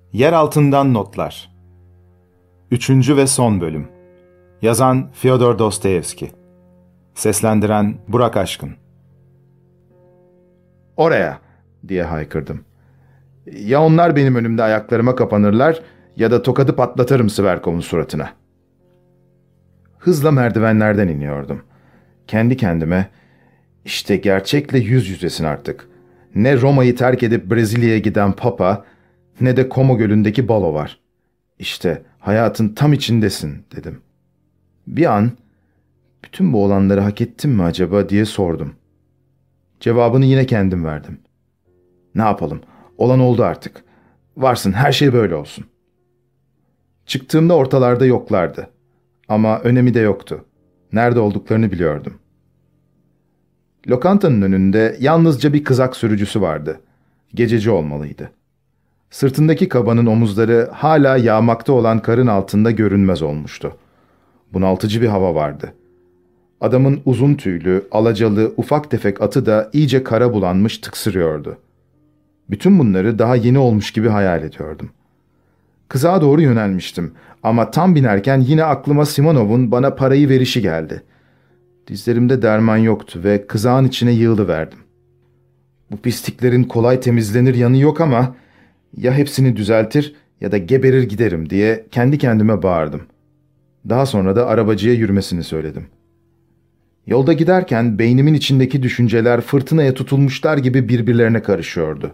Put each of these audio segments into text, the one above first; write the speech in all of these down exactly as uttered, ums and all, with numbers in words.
Yer altından notlar. Üçüncü ve son bölüm. Yazan Fyodor Dostoyevski. Seslendiren Burak Aşkın. "Oraya!" diye haykırdım. "Ya onlar benim önümde ayaklarıma kapanırlar ya da tokadı patlatırım Sverkov'un suratına." Hızla merdivenlerden iniyordum. Kendi kendime, işte gerçekle yüz yüzesin artık. Ne Roma'yı terk edip Brezilya'ya giden Papa, ne de Como Gölü'ndeki balo var. İşte hayatın tam içindesin dedim. Bir an, bütün bu olanları hak ettim mi acaba diye sordum. Cevabını yine kendim verdim. Ne yapalım, olan oldu artık. Varsın, her şey böyle olsun. Çıktığımda ortalarda yoklardı. Ama önemi de yoktu. Nerede olduklarını biliyordum. Lokantanın önünde yalnızca bir kızak sürücüsü vardı. Gececi olmalıydı. Sırtındaki kabanın omuzları hala yağmakta olan karın altında görünmez olmuştu. Bunaltıcı bir hava vardı. Adamın uzun tüylü, alacalı, ufak tefek atı da iyice kara bulanmış tıksırıyordu. Bütün bunları daha yeni olmuş gibi hayal ediyordum. Kızağa doğru yönelmiştim ama tam binerken yine aklıma Simonov'un bana parayı verişi geldi. Dizlerimde derman yoktu ve kızağın içine yığılıverdim. Bu pisliklerin kolay temizlenir yanı yok ama ya hepsini düzeltir ya da geberir giderim diye kendi kendime bağırdım. Daha sonra da arabacıya yürümesini söyledim. Yolda giderken beynimin içindeki düşünceler fırtınaya tutulmuşlar gibi birbirlerine karışıyordu.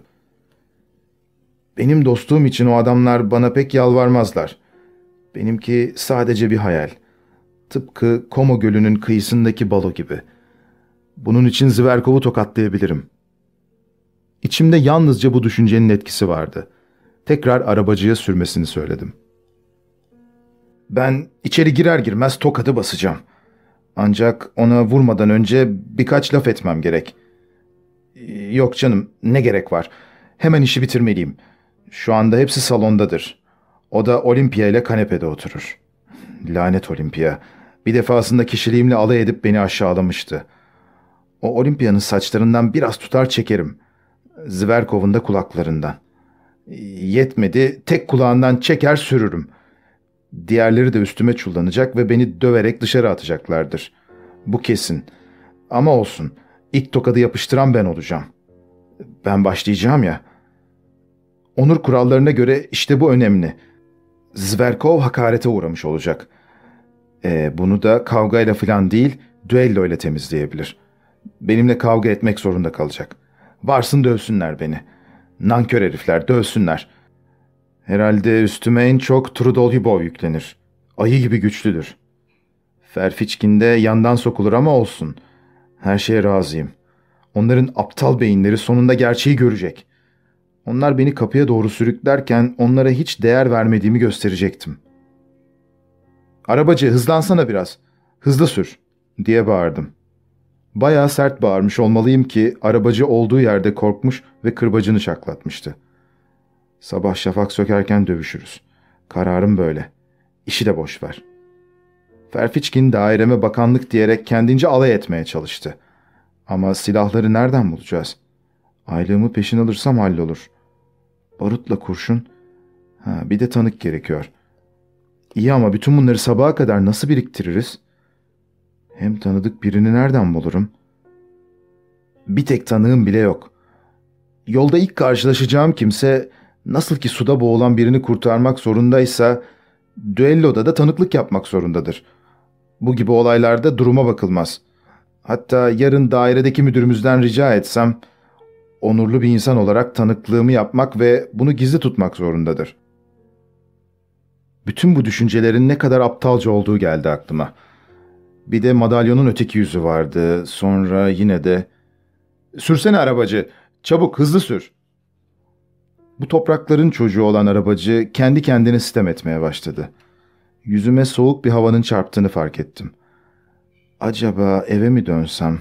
Benim dostluğum için o adamlar bana pek yalvarmazlar. Benimki sadece bir hayal. Tıpkı Como Gölü'nün kıyısındaki balo gibi. Bunun için Zverkov'u tokatlayabilirim. İçimde yalnızca bu düşüncenin etkisi vardı. Tekrar arabacıya sürmesini söyledim. Ben içeri girer girmez tokadı basacağım. Ancak ona vurmadan önce birkaç laf etmem gerek. Yok canım, ne gerek var? Hemen işi bitirmeliyim. Şu anda hepsi salondadır. O da Olimpia ile kanepede oturur. Lanet Olimpia. Bir defasında kişiliğimle alay edip beni aşağılamıştı. O Olimpia'nın saçlarından biraz tutar çekerim. Zverkov'un da kulaklarından. Yetmedi, tek kulağından çeker sürürüm. Diğerleri de üstüme çullanacak ve beni döverek dışarı atacaklardır. Bu kesin. Ama olsun, ilk tokadı yapıştıran ben olacağım. Ben başlayacağım ya. Onur kurallarına göre işte bu önemli. Zverkov hakarete uğramış olacak. E, bunu da kavgayla falan değil, düello ile temizleyebilir. Benimle kavga etmek zorunda kalacak. Varsın dövsünler beni. Nankör herifler, dövsünler. Herhalde üstüme en çok Trudolhubov yüklenir. Ayı gibi güçlüdür. Ferfiçkin de yandan sokulur ama olsun. Her şeye razıyım. Onların aptal beyinleri sonunda gerçeği görecek. Onlar beni kapıya doğru sürüklerken onlara hiç değer vermediğimi gösterecektim. "Arabacı, hızlansana biraz. Hızlı sür," diye bağırdım. Bayağı sert bağırmış olmalıyım ki arabacı olduğu yerde korkmuş ve kırbacını çaklatmıştı. Sabah şafak sökerken dövüşürüz. Kararım böyle. İşi de boş ver. Ferfiçkin daireme bakanlık diyerek kendince alay etmeye çalıştı. Ama silahları nereden bulacağız? Aylığımı peşin alırsam hallolur. Barutla kurşun. Ha, bir de tanık gerekiyor. İyi ama bütün bunları sabaha kadar nasıl biriktiririz? Hem tanıdık birini nereden bulurum? Bir tek tanığım bile yok. Yolda ilk karşılaşacağım kimse nasıl ki suda boğulan birini kurtarmak zorundaysa düelloda da tanıklık yapmak zorundadır. Bu gibi olaylarda duruma bakılmaz. Hatta yarın dairedeki müdürümüzden rica etsem onurlu bir insan olarak tanıklığımı yapmak ve bunu gizli tutmak zorundadır. Bütün bu düşüncelerin ne kadar aptalca olduğu geldi aklıma. Bir de madalyonun öteki yüzü vardı. Sonra yine de... "Sürsene arabacı, çabuk hızlı sür." Bu toprakların çocuğu olan arabacı kendi kendine sitem etmeye başladı. Yüzüme soğuk bir havanın çarptığını fark ettim. Acaba eve mi dönsem?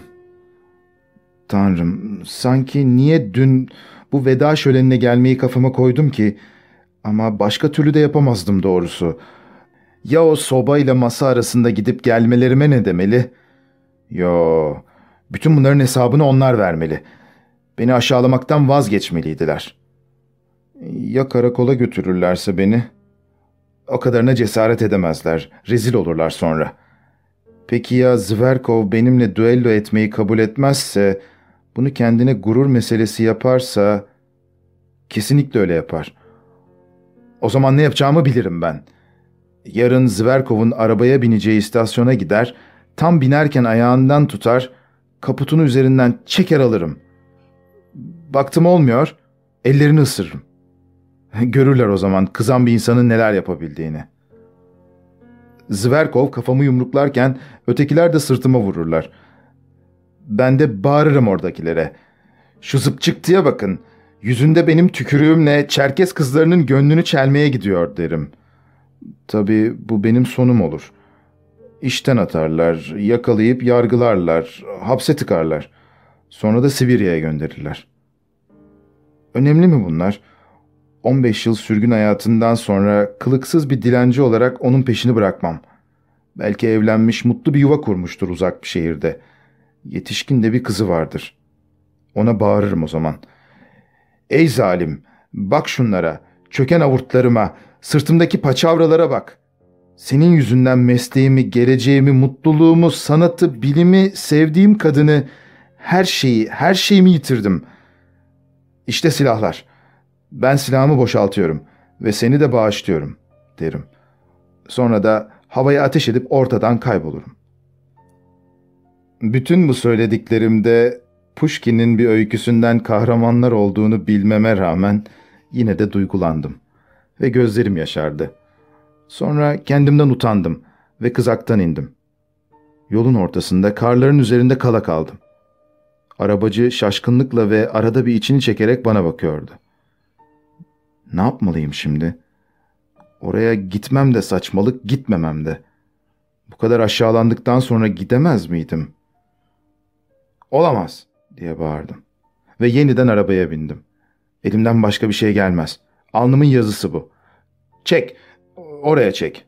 Tanrım, sanki niye dün bu veda şölenine gelmeyi kafama koydum ki? Ama başka türlü de yapamazdım doğrusu. Ya o soba ile masa arasında gidip gelmelerime ne demeli? Yo, bütün bunların hesabını onlar vermeli. Beni aşağılamaktan vazgeçmeliydiler. Ya karakola götürürlerse beni? O kadarına cesaret edemezler. Rezil olurlar sonra. Peki ya Zverkov benimle düello etmeyi kabul etmezse, bunu kendine gurur meselesi yaparsa, kesinlikle öyle yapar. O zaman ne yapacağımı bilirim ben. Yarın Zverkov'un arabaya bineceği istasyona gider, tam binerken ayağından tutar, kaputunu üzerinden çeker alırım. Baktım olmuyor, ellerini ısırırım. Görürler o zaman kızan bir insanın neler yapabildiğini. Zverkov kafamı yumruklarken ötekiler de sırtıma vururlar. Ben de bağırırım oradakilere. Şu zıpçıktıya bakın, yüzünde benim tükürüğümle Çerkes kızlarının gönlünü çelmeye gidiyor derim. Tabii bu benim sonum olur. İşten atarlar, yakalayıp yargılarlar, hapse tıkarlar. Sonra da Sibirya'ya gönderirler. Önemli mi bunlar? on beş yıl sürgün hayatından sonra kılıksız bir dilenci olarak onun peşini bırakmam. Belki evlenmiş, mutlu bir yuva kurmuştur uzak bir şehirde. Yetişkin de bir kızı vardır. Ona bağırırım o zaman. Ey zalim, bak şunlara, çöken avurtlarıma, sırtımdaki paçavralara bak. Senin yüzünden mesleğimi, geleceğimi, mutluluğumu, sanatı, bilimi, sevdiğim kadını, her şeyi, her şeyimi yitirdim. İşte silahlar. Ben silahımı boşaltıyorum ve seni de bağışlıyorum, derim. Sonra da havaya ateş edip ortadan kaybolurum. Bütün bu söylediklerimde Pushkin'in bir öyküsünden kahramanlar olduğunu bilmeme rağmen yine de duygulandım ve gözlerim yaşardı. Sonra kendimden utandım ve kızaktan indim. Yolun ortasında karların üzerinde kala kaldım. Arabacı şaşkınlıkla ve arada bir içini çekerek bana bakıyordu. Ne yapmalıyım şimdi? Oraya gitmem de saçmalık, gitmemem de. Bu kadar aşağılandıktan sonra gidemez miydim? Olamaz, diye bağırdım. Ve yeniden arabaya bindim. Elimden başka bir şey gelmez. Alnımın yazısı bu. Çek, oraya çek.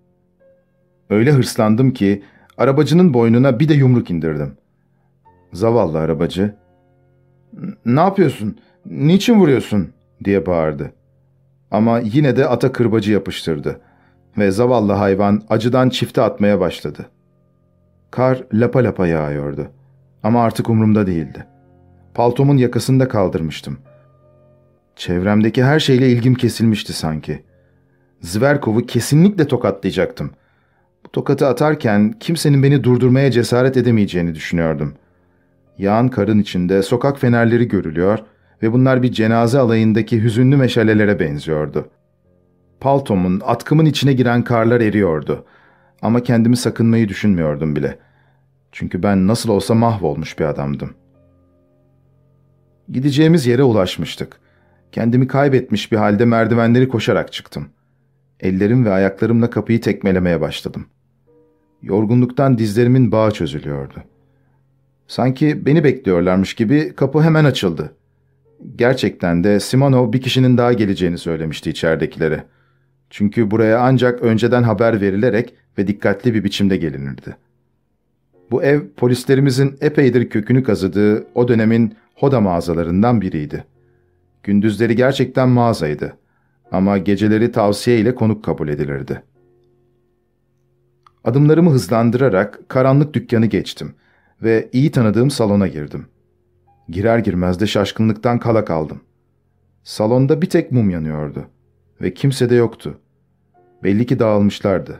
Öyle hırslandım ki arabacının boynuna bir de yumruk indirdim. Zavallı arabacı, "Ne yapıyorsun? Niçin vuruyorsun?" diye bağırdı. Ama yine de ata kırbacı yapıştırdı ve zavallı hayvan acıdan çifte atmaya başladı. Kar lapa lapa yağıyordu ama artık umurumda değildi. Paltomun yakasını da kaldırmıştım. Çevremdeki her şeyle ilgim kesilmişti sanki. Zverkov'u kesinlikle tokatlayacaktım. Bu tokatı atarken kimsenin beni durdurmaya cesaret edemeyeceğini düşünüyordum. Yağan karın içinde sokak fenerleri görülüyor ve bunlar bir cenaze alayındaki hüzünlü meşalelere benziyordu. Paltomun, atkımın içine giren karlar eriyordu. Ama kendimi sakınmayı düşünmüyordum bile. Çünkü ben nasıl olsa mahvolmuş bir adamdım. Gideceğimiz yere ulaşmıştık. Kendimi kaybetmiş bir halde merdivenleri koşarak çıktım. Ellerim ve ayaklarımla kapıyı tekmelemeye başladım. Yorgunluktan dizlerimin bağı çözülüyordu. Sanki beni bekliyorlarmış gibi kapı hemen açıldı. Gerçekten de Simonov bir kişinin daha geleceğini söylemişti içeridekilere. Çünkü buraya ancak önceden haber verilerek ve dikkatli bir biçimde gelinirdi. Bu ev polislerimizin epeydir kökünü kazıdığı o dönemin Hoda mağazalarından biriydi. Gündüzleri gerçekten mağazaydı ama geceleri tavsiye ile konuk kabul edilirdi. Adımlarımı hızlandırarak karanlık dükkanı geçtim ve iyi tanıdığım salona girdim. Girer girmez de şaşkınlıktan kala kaldım. Salonda bir tek mum yanıyordu ve kimse de yoktu. Belli ki dağılmışlardı.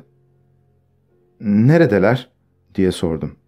"Neredeler?" diye sordum.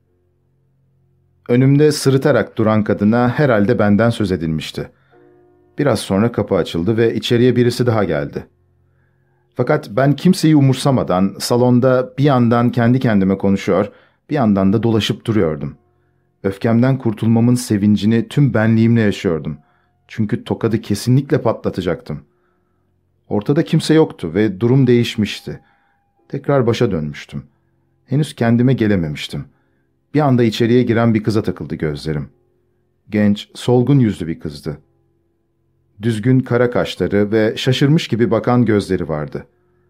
Önümde sırıtarak duran kadına herhalde benden söz edilmişti. Biraz sonra kapı açıldı ve içeriye birisi daha geldi. Fakat ben kimseyi umursamadan salonda bir yandan kendi kendime konuşuyor, bir yandan da dolaşıp duruyordum. Öfkemden kurtulmamın sevincini tüm benliğimle yaşıyordum. Çünkü tokadı kesinlikle patlatacaktım. Ortada kimse yoktu ve durum değişmişti. Tekrar başa dönmüştüm. Henüz kendime gelememiştim. Bir anda içeriye giren bir kıza takıldı gözlerim. Genç, solgun yüzlü bir kızdı. Düzgün kara kaşları ve şaşırmış gibi bakan gözleri vardı.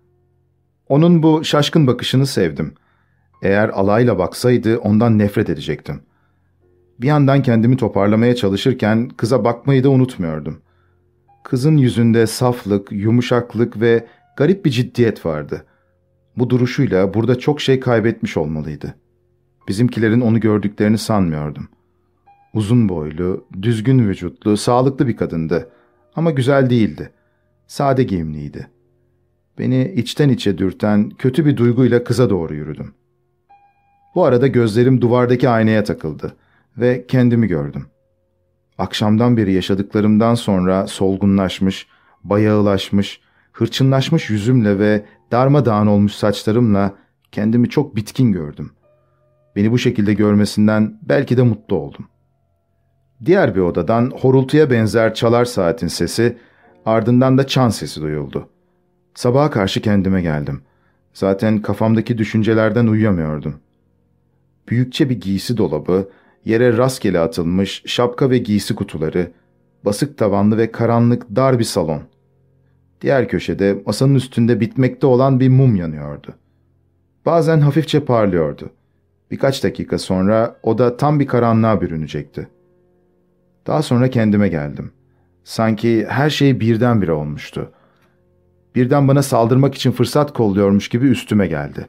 Onun bu şaşkın bakışını sevdim. Eğer alayla baksaydı ondan nefret edecektim. Bir yandan kendimi toparlamaya çalışırken kıza bakmayı da unutmuyordum. Kızın yüzünde saflık, yumuşaklık ve garip bir ciddiyet vardı. Bu duruşuyla burada çok şey kaybetmiş olmalıydı. Bizimkilerin onu gördüklerini sanmıyordum. Uzun boylu, düzgün vücutlu, sağlıklı bir kadındı. Ama güzel değildi. Sade giyimliydi. Beni içten içe dürten kötü bir duyguyla kıza doğru yürüdüm. Bu arada gözlerim duvardaki aynaya takıldı ve kendimi gördüm. Akşamdan beri yaşadıklarımdan sonra solgunlaşmış, bayağılaşmış, hırçınlaşmış yüzümle ve darmadağın olmuş saçlarımla kendimi çok bitkin gördüm. Beni bu şekilde görmesinden belki de mutlu oldum. Diğer bir odadan horultuya benzer çalar saatin sesi, ardından da çan sesi duyuldu. Sabaha karşı kendime geldim. Zaten kafamdaki düşüncelerden uyuyamıyordum. Büyükçe bir giysi dolabı, yere rastgele atılmış şapka ve giysi kutuları, basık tavanlı ve karanlık dar bir salon. Diğer köşede masanın üstünde bitmekte olan bir mum yanıyordu. Bazen hafifçe parlıyordu. Birkaç dakika sonra oda tam bir karanlığa bürünecekti. Daha sonra kendime geldim. Sanki her şey birdenbire olmuştu. Birden bana saldırmak için fırsat kolluyormuş gibi üstüme geldi.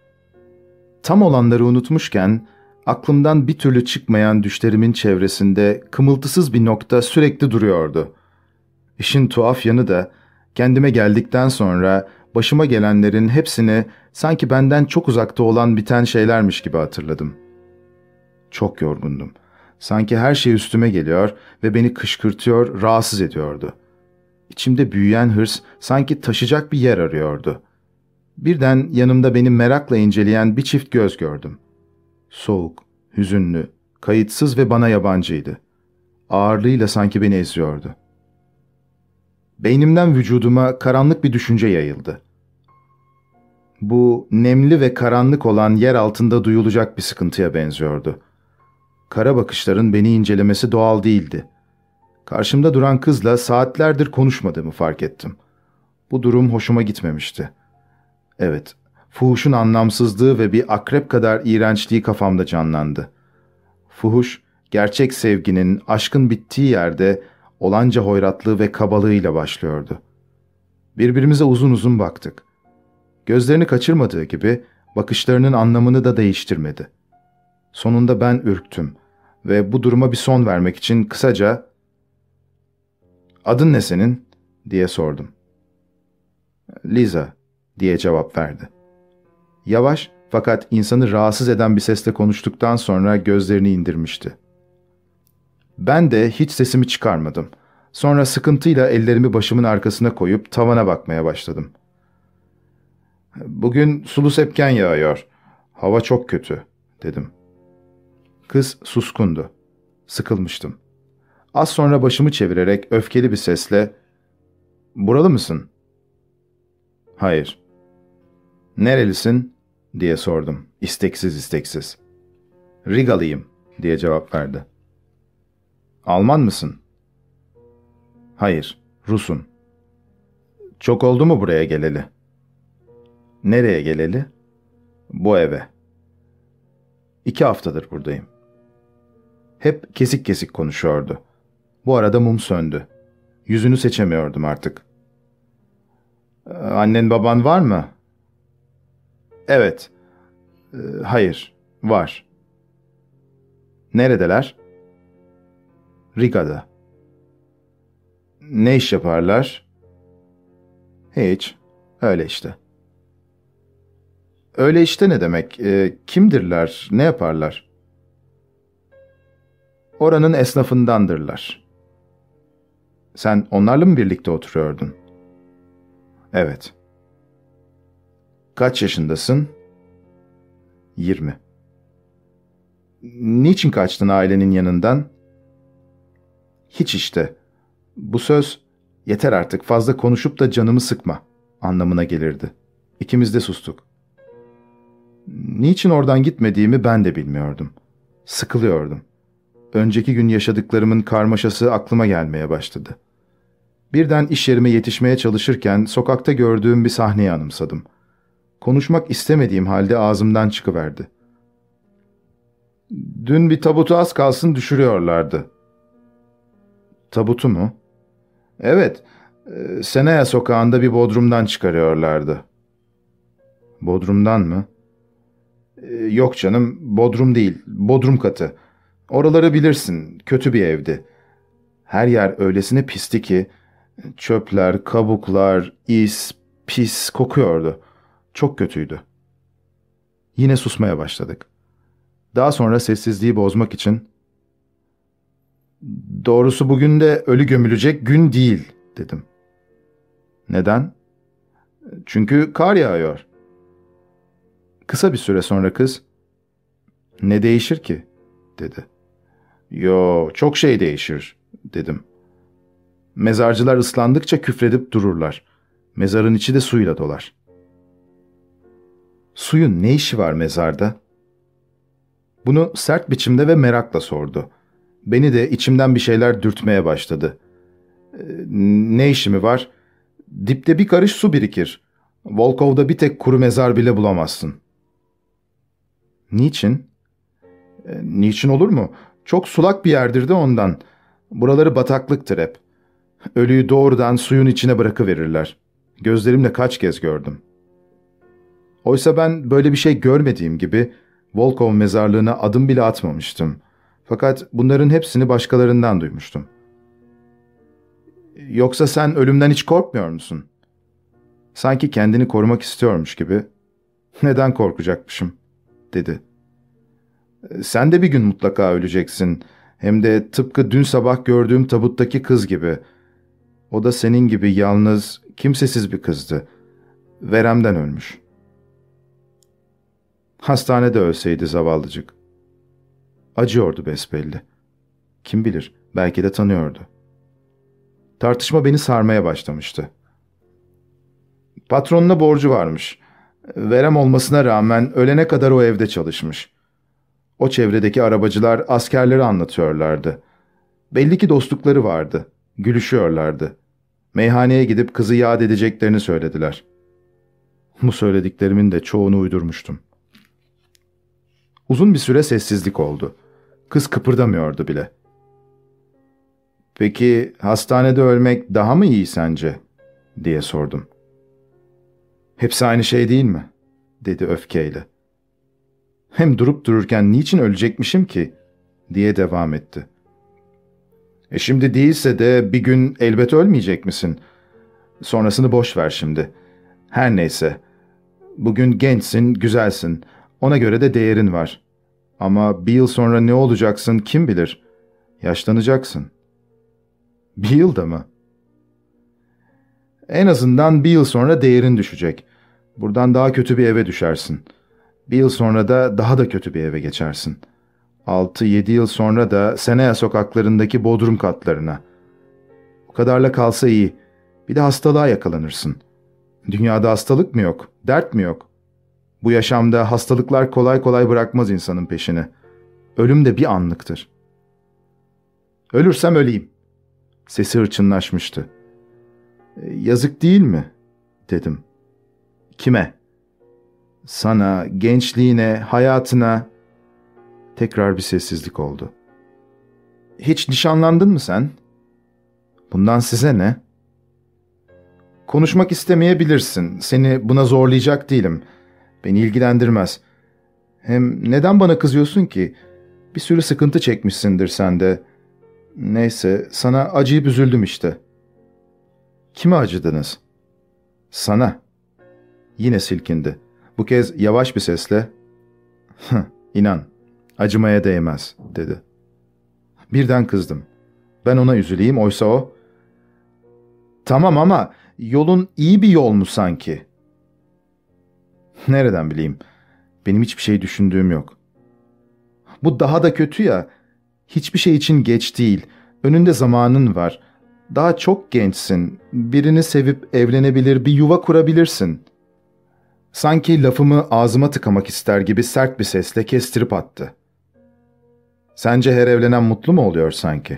Tam olanları unutmuşken aklımdan bir türlü çıkmayan düşlerimin çevresinde kımıltısız bir nokta sürekli duruyordu. İşin tuhaf yanı da kendime geldikten sonra başıma gelenlerin hepsini sanki benden çok uzakta olan biten şeylermiş gibi hatırladım. Çok yorgundum. Sanki her şey üstüme geliyor ve beni kışkırtıyor, rahatsız ediyordu. İçimde büyüyen hırs sanki taşacak bir yer arıyordu. Birden yanımda beni merakla inceleyen bir çift göz gördüm. Soğuk, hüzünlü, kayıtsız ve bana yabancıydı. Ağırlığıyla sanki beni eziyordu. Beynimden vücuduma karanlık bir düşünce yayıldı. Bu nemli ve karanlık olan yer altında duyulacak bir sıkıntıya benziyordu. Kara bakışların beni incelemesi doğal değildi. Karşımda duran kızla saatlerdir konuşmadığımı fark ettim. Bu durum hoşuma gitmemişti. Evet, fuhuşun anlamsızlığı ve bir akrep kadar iğrençliği kafamda canlandı. Fuhuş, gerçek sevginin, aşkın bittiği yerde olanca hoyratlığı ve kabalığıyla başlıyordu. Birbirimize uzun uzun baktık. Gözlerini kaçırmadığı gibi bakışlarının anlamını da değiştirmedi. Sonunda ben ürktüm ve bu duruma bir son vermek için kısaca "Adın ne senin?" diye sordum. "Liza," diye cevap verdi. Yavaş fakat insanı rahatsız eden bir sesle konuştuktan sonra gözlerini indirmişti. Ben de hiç sesimi çıkarmadım. Sonra sıkıntıyla ellerimi başımın arkasına koyup tavana bakmaya başladım. "Bugün sulu sepken yağıyor. Hava çok kötü," dedim. Kız suskundu. Sıkılmıştım. Az sonra başımı çevirerek öfkeli bir sesle "Buralı mısın?" "Hayır." "Nerelisin?" diye sordum, isteksiz isteksiz. "Rigalıyım," diye cevap verdi. "Alman mısın?" "Hayır, Rus'um." "Çok oldu mu buraya geleli?" "Nereye geleli?" "Bu eve." "İki haftadır buradayım." Hep kesik kesik konuşuyordu. Bu arada mum söndü. Yüzünü seçemiyordum artık. "Annen baban var mı?" "Evet." E, "Hayır, var." "Neredeler?" "Riga'da." "Ne iş yaparlar?" "Hiç, öyle işte." "Öyle işte ne demek? E, kimdirler, ne yaparlar?" "Oranın esnafındandırlar." "Sen onlarla mı birlikte oturuyordun?" "Evet." "Kaç yaşındasın?" Yirmi. "Niçin kaçtın ailenin yanından?" "Hiç işte. Bu söz, yeter artık fazla konuşup da canımı sıkma," anlamına gelirdi. İkimiz de sustuk. Niçin oradan gitmediğimi ben de bilmiyordum. Sıkılıyordum. Önceki gün yaşadıklarımın karmaşası aklıma gelmeye başladı. Birden iş yerime yetişmeye çalışırken sokakta gördüğüm bir sahneyi anımsadım. Konuşmak istemediğim halde ağzımdan çıkıverdi. "Dün bir tabutu az kalsın düşürüyorlardı." "Tabutu mu?" Evet, e, Senaya sokağında bir bodrumdan çıkarıyorlardı. Bodrumdan mı? E, yok canım, bodrum değil, bodrum katı. Oraları bilirsin, kötü bir evdi. Her yer öylesine pisti ki, çöpler, kabuklar, is, pis kokuyordu. Çok kötüydü. Yine susmaya başladık. Daha sonra sessizliği bozmak için, "Doğrusu bugün de ölü gömülecek gün değil," dedim. "Neden?" "Çünkü kar yağıyor." Kısa bir süre sonra kız, "Ne değişir ki?" dedi. "Yo, çok şey değişir," dedim. "Mezarcılar ıslandıkça küfredip dururlar. Mezarın içi de suyla dolar." "Suyun ne işi var mezarda?" Bunu sert biçimde ve merakla sordu. Beni de içimden bir şeyler dürtmeye başladı. "E, ne işi mi var? Dipte bir karış su birikir. Volkov'da bir tek kuru mezar bile bulamazsın." "Niçin?" "E, niçin olur mu? Çok sulak bir yerdir de ondan. Buraları bataklıktır hep. Ölüyü doğrudan suyun içine bırakıverirler. Gözlerimle kaç kez gördüm." Oysa ben böyle bir şey görmediğim gibi Volkov mezarlığına adım bile atmamıştım. Fakat bunların hepsini başkalarından duymuştum. "Yoksa sen ölümden hiç korkmuyor musun?" Sanki kendini korumak istiyormuş gibi. "Neden korkacakmışım?" dedi. "Sen de bir gün mutlaka öleceksin. Hem de tıpkı dün sabah gördüğüm tabuttaki kız gibi. O da senin gibi yalnız, kimsesiz bir kızdı. Veremden ölmüş." Hastanede ölseydi zavallıcık. Acıyordu besbelli. Kim bilir, belki de tanıyordu. Tartışma beni sarmaya başlamıştı. Patronuna borcu varmış. Verem olmasına rağmen ölene kadar o evde çalışmış. O çevredeki arabacılar askerleri anlatıyorlardı. Belli ki dostlukları vardı. Gülüşüyorlardı. Meyhaneye gidip kızı yad edeceklerini söylediler. Bu söylediklerimin de çoğunu uydurmuştum. Uzun bir süre sessizlik oldu. Kız kıpırdamıyordu bile. "Peki hastanede ölmek daha mı iyi sence?" diye sordum. "Hepsi aynı şey değil mi?" dedi öfkeyle. "Hem durup dururken niçin ölecekmişim ki?" diye devam etti. "E şimdi değilse de bir gün elbet ölmeyecek misin? Sonrasını boş ver şimdi. Her neyse. Bugün gençsin, güzelsin. Ona göre de değerin var. Ama bir yıl sonra ne olacaksın kim bilir? Yaşlanacaksın." "Bir yılda mı?" "En azından bir yıl sonra değerin düşecek. Buradan daha kötü bir eve düşersin. Bir yıl sonra da daha da kötü bir eve geçersin. Altı yedi yıl sonra da Senaya sokaklarındaki bodrum katlarına. Bu kadarla kalsa iyi. Bir de hastalığa yakalanırsın. Dünyada hastalık mı yok, dert mi yok? Bu yaşamda hastalıklar kolay kolay bırakmaz insanın peşini. Ölüm de bir anlıktır." "Ölürsem öleyim." Sesi hırçınlaşmıştı. "E, yazık değil mi?" dedim. "Kime?" "Sana, gençliğine, hayatına." Tekrar bir sessizlik oldu. "Hiç nişanlandın mı sen?" "Bundan size ne?" "Konuşmak istemeyebilirsin. Seni buna zorlayacak değilim. Beni ilgilendirmez. Hem neden bana kızıyorsun ki? Bir sürü sıkıntı çekmişsindir sen de. Neyse, sana acıyıp üzüldüm işte." "Kime acıdınız?" "Sana." Yine silkindi. Bu kez yavaş bir sesle, "Hıh, inan, acımaya değmez," dedi. Birden kızdım. Ben ona üzüleyim, oysa o, "Tamam ama yolun iyi bir yol mu sanki?" "Nereden bileyim? Benim hiçbir şey düşündüğüm yok." "Bu daha da kötü ya. Hiçbir şey için geç değil. Önünde zamanın var. Daha çok gençsin. Birini sevip evlenebilir, bir yuva kurabilirsin." Sanki lafımı ağzıma tıkamak ister gibi sert bir sesle kestirip attı. "Sence her evlenen mutlu mu oluyor sanki?"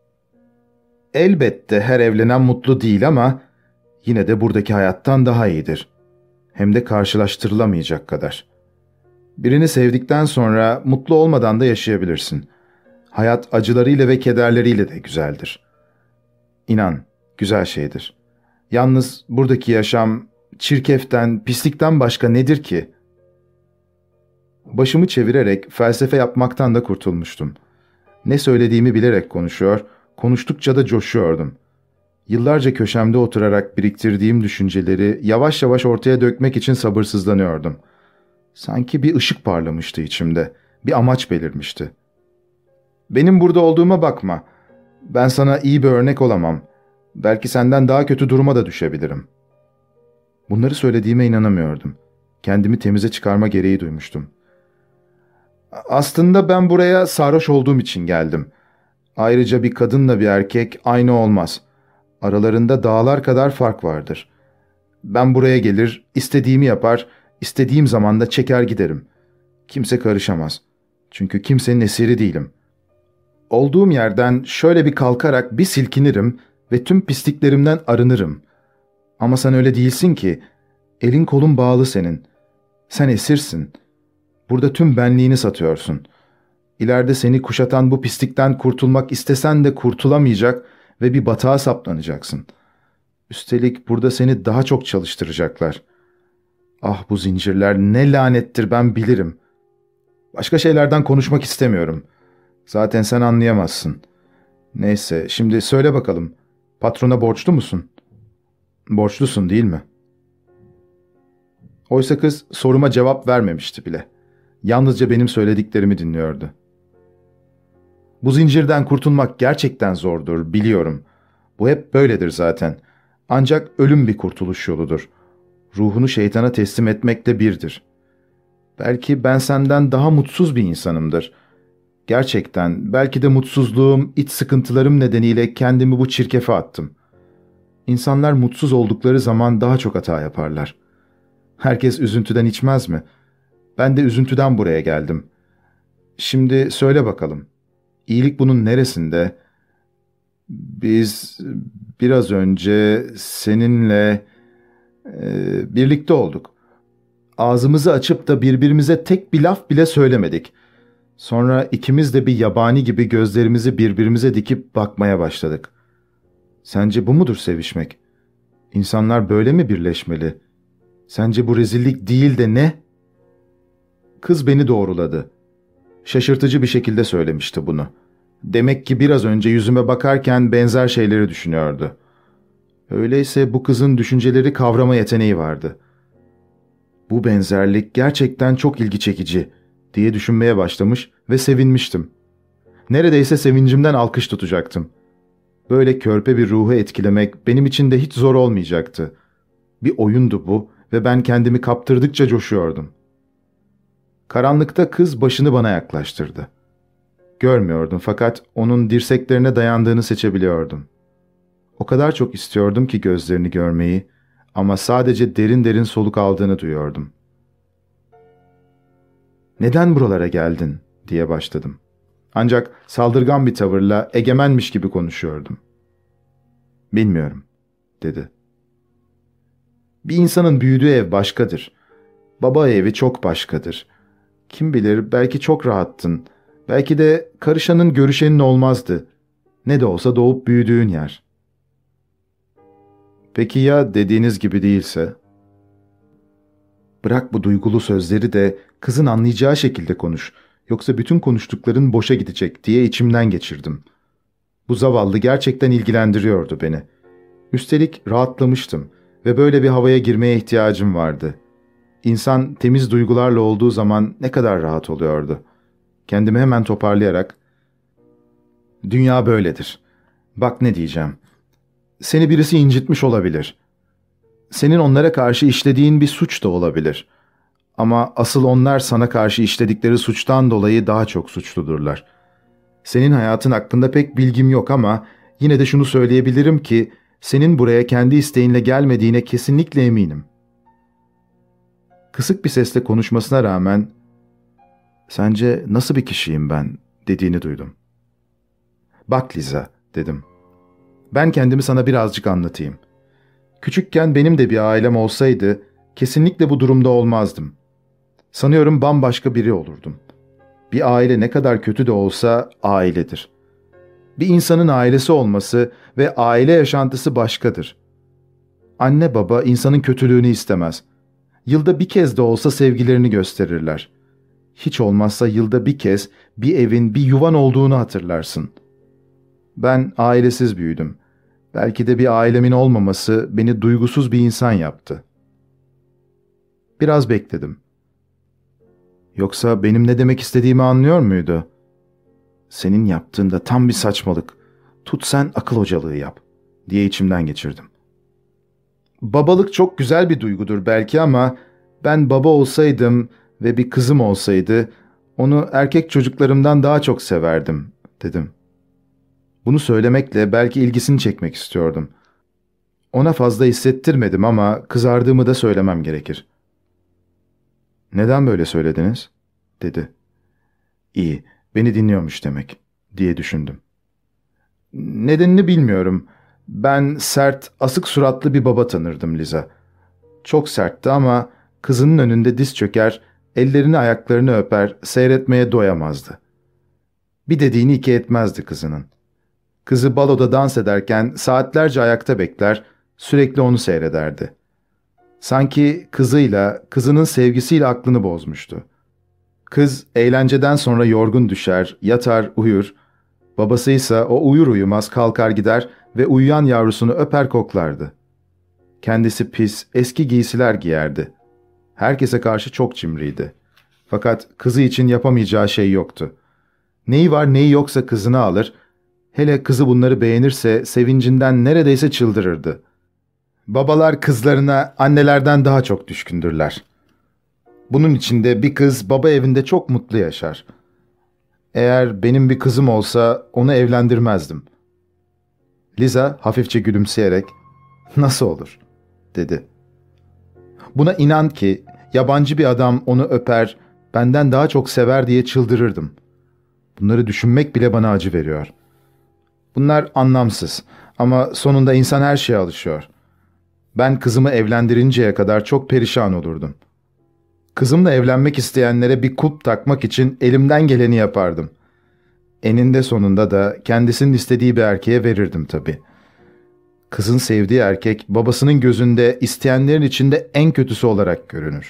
"Elbette her evlenen mutlu değil ama yine de buradaki hayattan daha iyidir. Hem de karşılaştırılamayacak kadar. Birini sevdikten sonra mutlu olmadan da yaşayabilirsin. Hayat acılarıyla ve kederleriyle de güzeldir. İnan, güzel şeydir. Yalnız buradaki yaşam çirkeften, pislikten başka nedir ki? Başımı çevirerek felsefe yapmaktan da kurtulmuştum. Ne söylediğimi bilerek konuşuyor, konuştukça da coşuyordum. Yıllarca köşemde oturarak biriktirdiğim düşünceleri yavaş yavaş ortaya dökmek için sabırsızlanıyordum. Sanki bir ışık parlamıştı içimde, bir amaç belirmişti. Benim burada olduğuma bakma. Ben sana iyi bir örnek olamam. Belki senden daha kötü duruma da düşebilirim. Bunları söylediğime inanamıyordum. Kendimi temize çıkarma gereği duymuştum. Aslında ben buraya sarhoş olduğum için geldim. Ayrıca bir kadınla bir erkek aynı olmaz. Aralarında dağlar kadar fark vardır. Ben buraya gelir, istediğimi yapar, istediğim zaman da çeker giderim. Kimse karışamaz. Çünkü kimsenin esiri değilim. Olduğum yerden şöyle bir kalkarak bir silkinirim ve tüm pisliklerimden arınırım. Ama sen öyle değilsin ki. Elin kolun bağlı senin. Sen esirsin. Burada tüm benliğini satıyorsun. İleride seni kuşatan bu pislikten kurtulmak istesen de kurtulamayacak ve bir batağa saplanacaksın. Üstelik burada seni daha çok çalıştıracaklar. Ah bu zincirler ne lanettir ben bilirim. Başka şeylerden konuşmak istemiyorum. Zaten sen anlayamazsın. Neyse şimdi söyle bakalım. Patrona borçlu musun? Borçlusun değil mi? Oysa kız soruma cevap vermemişti bile. Yalnızca benim söylediklerimi dinliyordu. Bu zincirden kurtulmak gerçekten zordur, biliyorum. Bu hep böyledir zaten. Ancak ölüm bir kurtuluş yoludur. Ruhunu şeytana teslim etmekle birdir. Belki ben senden daha mutsuz bir insanımdır. Gerçekten, belki de mutsuzluğum, iç sıkıntılarım nedeniyle kendimi bu çirkefe attım. İnsanlar mutsuz oldukları zaman daha çok hata yaparlar. Herkes üzüntüden içmez mi? Ben de üzüntüden buraya geldim. Şimdi söyle bakalım. İyilik bunun neresinde? Biz biraz önce seninle e, birlikte olduk. Ağzımızı açıp da birbirimize tek bir laf bile söylemedik. Sonra ikimiz de bir yabani gibi gözlerimizi birbirimize dikip bakmaya başladık. Sence bu mudur sevişmek? İnsanlar böyle mi birleşmeli? Sence bu rezillik değil de ne? Kız beni doğruladı. Şaşırtıcı bir şekilde söylemişti bunu. Demek ki biraz önce yüzüme bakarken benzer şeyleri düşünüyordu. Öyleyse bu kızın düşünceleri kavrama yeteneği vardı. Bu benzerlik gerçekten çok ilgi çekici diye düşünmeye başlamış ve sevinmiştim. Neredeyse sevincimden alkış tutacaktım. Böyle körpe bir ruhu etkilemek benim için de hiç zor olmayacaktı. Bir oyundu bu ve ben kendimi kaptırdıkça coşuyordum. Karanlıkta kız başını bana yaklaştırdı. Görmüyordum fakat onun dirseklerine dayandığını seçebiliyordum. O kadar çok istiyordum ki gözlerini görmeyi ama sadece derin derin soluk aldığını duyuyordum. "Neden buralara geldin?" diye başladım. Ancak saldırgan bir tavırla egemenmiş gibi konuşuyordum. "Bilmiyorum," dedi. "Bir insanın büyüdüğü ev başkadır. Baba evi çok başkadır. Kim bilir belki çok rahattın. Belki de karışanın görüşenin olmazdı. Ne de olsa doğup büyüdüğün yer." "Peki ya dediğiniz gibi değilse?" "Bırak bu duygulu sözleri de kızın anlayacağı şekilde konuş. Yoksa bütün konuştukların boşa gidecek diye içimden geçirdim. Bu zavallı gerçekten ilgilendiriyordu beni. Üstelik rahatlamıştım ve böyle bir havaya girmeye ihtiyacım vardı. İnsan temiz duygularla olduğu zaman ne kadar rahat oluyordu. Kendimi hemen toparlayarak, "Dünya böyledir. Bak ne diyeceğim. Seni birisi incitmiş olabilir. Senin onlara karşı işlediğin bir suç da olabilir. Ama asıl onlar sana karşı işledikleri suçtan dolayı daha çok suçludurlar. Senin hayatın hakkında pek bilgim yok ama yine de şunu söyleyebilirim ki senin buraya kendi isteğinle gelmediğine kesinlikle eminim." Kısık bir sesle konuşmasına rağmen, "Sence nasıl bir kişiyim ben?" dediğini duydum. "Bak Liza," dedim. "Ben kendimi sana birazcık anlatayım. Küçükken benim de bir ailem olsaydı kesinlikle bu durumda olmazdım. Sanıyorum bambaşka biri olurdum. Bir aile ne kadar kötü de olsa ailedir. Bir insanın ailesi olması ve aile yaşantısı başkadır. Anne baba insanın kötülüğünü istemez. Yılda bir kez de olsa sevgilerini gösterirler. Hiç olmazsa yılda bir kez bir evin, bir yuvan olduğunu hatırlarsın. Ben ailesiz büyüdüm. Belki de bir ailemin olmaması beni duygusuz bir insan yaptı. Biraz bekledim. Yoksa benim ne demek istediğimi anlıyor muydu? Senin yaptığında tam bir saçmalık. Tut sen akıl hocalığı yap, diye içimden geçirdim. Babalık çok güzel bir duygudur belki ama ben baba olsaydım ve bir kızım olsaydı onu erkek çocuklarımdan daha çok severdim, dedim. Bunu söylemekle belki ilgisini çekmek istiyordum. Ona fazla hissettirmedim ama kızardığımı da söylemem gerekir. "Neden böyle söylediniz?" dedi. "İyi, beni dinliyormuş demek," diye düşündüm. "Nedenini bilmiyorum. Ben sert, asık suratlı bir baba tanırdım Liza. Çok sertti ama kızının önünde diz çöker, ellerini ayaklarını öper, seyretmeye doyamazdı. Bir dediğini iki etmezdi kızının. Kızı baloda dans ederken saatlerce ayakta bekler, sürekli onu seyrederdi. Sanki kızıyla, kızının sevgisiyle aklını bozmuştu. Kız eğlenceden sonra yorgun düşer, yatar, uyur. Babasıysa o uyur uyumaz kalkar gider ve uyuyan yavrusunu öper koklardı. Kendisi pis, eski giysiler giyerdi. Herkese karşı çok cimriydi. Fakat kızı için yapamayacağı şey yoktu. Neyi var neyi yoksa kızını alır, hele kızı bunları beğenirse sevincinden neredeyse çıldırırdı. Babalar kızlarına annelerden daha çok düşkündürler. Bunun içinde bir kız baba evinde çok mutlu yaşar. Eğer benim bir kızım olsa onu evlendirmezdim." Liza hafifçe gülümseyerek, "Nasıl olur?" dedi. "Buna inan ki yabancı bir adam onu öper, benden daha çok sever diye çıldırırdım. Bunları düşünmek bile bana acı veriyor. Bunlar anlamsız ama sonunda insan her şeye alışıyor. Ben kızımı evlendirinceye kadar çok perişan olurdum. Kızımla evlenmek isteyenlere bir kulp takmak için elimden geleni yapardım. Eninde sonunda da kendisinin istediği bir erkeğe verirdim tabii. Kızın sevdiği erkek babasının gözünde isteyenlerin içinde en kötüsü olarak görünür.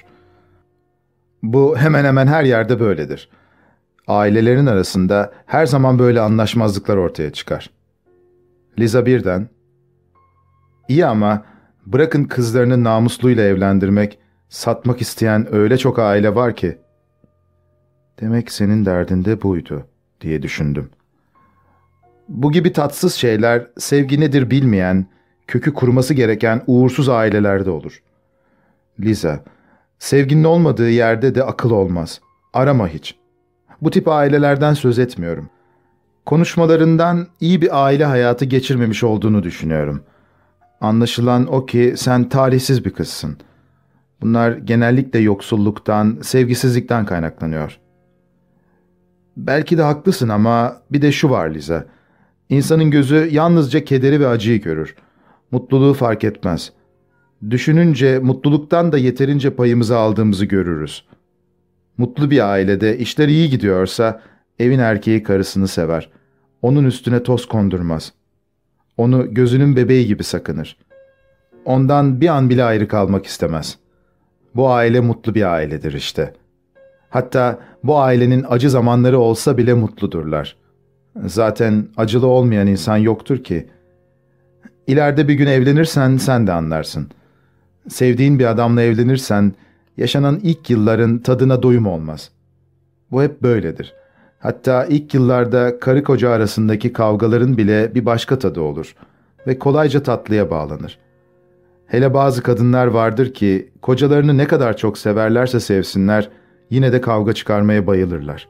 Bu hemen hemen her yerde böyledir. Ailelerin arasında her zaman böyle anlaşmazlıklar ortaya çıkar." Liza birden, "İyi ama bırakın kızlarını namusluyla evlendirmek, satmak isteyen öyle çok aile var ki." "Demek senin derdin de buydu," diye düşündüm. Bu gibi tatsız şeyler sevgi nedir bilmeyen, kökü kuruması gereken uğursuz ailelerde olur. Liza, sevginin olmadığı yerde de akıl olmaz. Arama hiç. Bu tip ailelerden söz etmiyorum. Konuşmalarından iyi bir aile hayatı geçirmemiş olduğunu düşünüyorum. Anlaşılan o ki sen talihsiz bir kızsın. Bunlar genellikle yoksulluktan, sevgisizlikten kaynaklanıyor. Belki de haklısın ama bir de şu var Liza. İnsanın gözü yalnızca kederi ve acıyı görür. Mutluluğu fark etmez. Düşününce mutluluktan da yeterince payımızı aldığımızı görürüz. Mutlu bir ailede işler iyi gidiyorsa evin erkeği karısını sever. Onun üstüne toz kondurmaz. Onu gözünün bebeği gibi sakınır. Ondan bir an bile ayrı kalmak istemez. Bu aile mutlu bir ailedir işte. Hatta bu ailenin acı zamanları olsa bile mutludurlar. Zaten acılı olmayan insan yoktur ki. İleride bir gün evlenirsen sen de anlarsın. Sevdiğin bir adamla evlenirsen yaşanan ilk yılların tadına doyum olmaz. Bu hep böyledir. Hatta ilk yıllarda karı koca arasındaki kavgaların bile bir başka tadı olur ve kolayca tatlıya bağlanır. Hele bazı kadınlar vardır ki kocalarını ne kadar çok severlerse sevsinler yine de kavga çıkarmaya bayılırlar.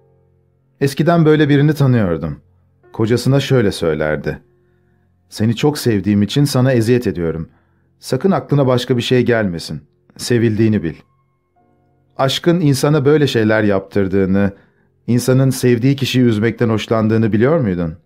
Eskiden böyle birini tanıyordum. Kocasına şöyle söylerdi: "Seni çok sevdiğim için sana eziyet ediyorum. Sakın aklına başka bir şey gelmesin. Sevildiğini bil." Aşkın insana böyle şeyler yaptırdığını, insanın sevdiği kişiyi üzmekten hoşlandığını biliyor muydun?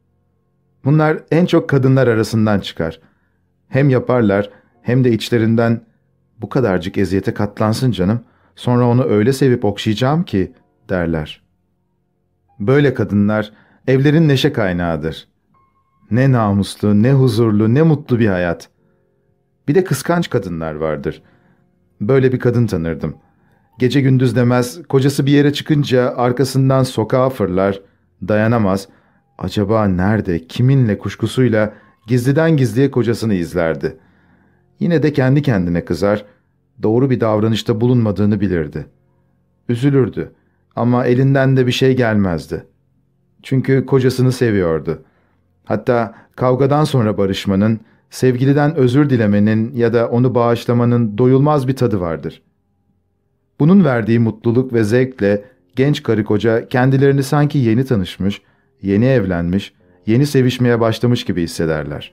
Bunlar en çok kadınlar arasından çıkar. Hem yaparlar hem de içlerinden "Bu kadarcık eziyete katlansın canım, sonra onu öyle sevip okşayacağım ki," derler. Böyle kadınlar Evlerin neşe kaynağıdır. Ne namuslu, ne huzurlu, ne mutlu bir hayat. Bir de kıskanç kadınlar vardır. Böyle bir kadın tanırdım. Gece gündüz demez, kocası bir yere çıkınca arkasından sokağa fırlar, dayanamaz. Acaba nerede, kiminle kuşkusuyla gizliden gizliye kocasını izlerdi. Yine de kendi kendine kızar, doğru bir davranışta bulunmadığını bilirdi. Üzülürdü ama elinden de bir şey gelmezdi. Çünkü kocasını seviyordu. Hatta kavgadan sonra barışmanın, sevgiliden özür dilemenin ya da onu bağışlamanın doyulmaz bir tadı vardır. Bunun verdiği mutluluk ve zevkle genç karı koca kendilerini sanki yeni tanışmış, yeni evlenmiş, yeni sevişmeye başlamış gibi hissederler.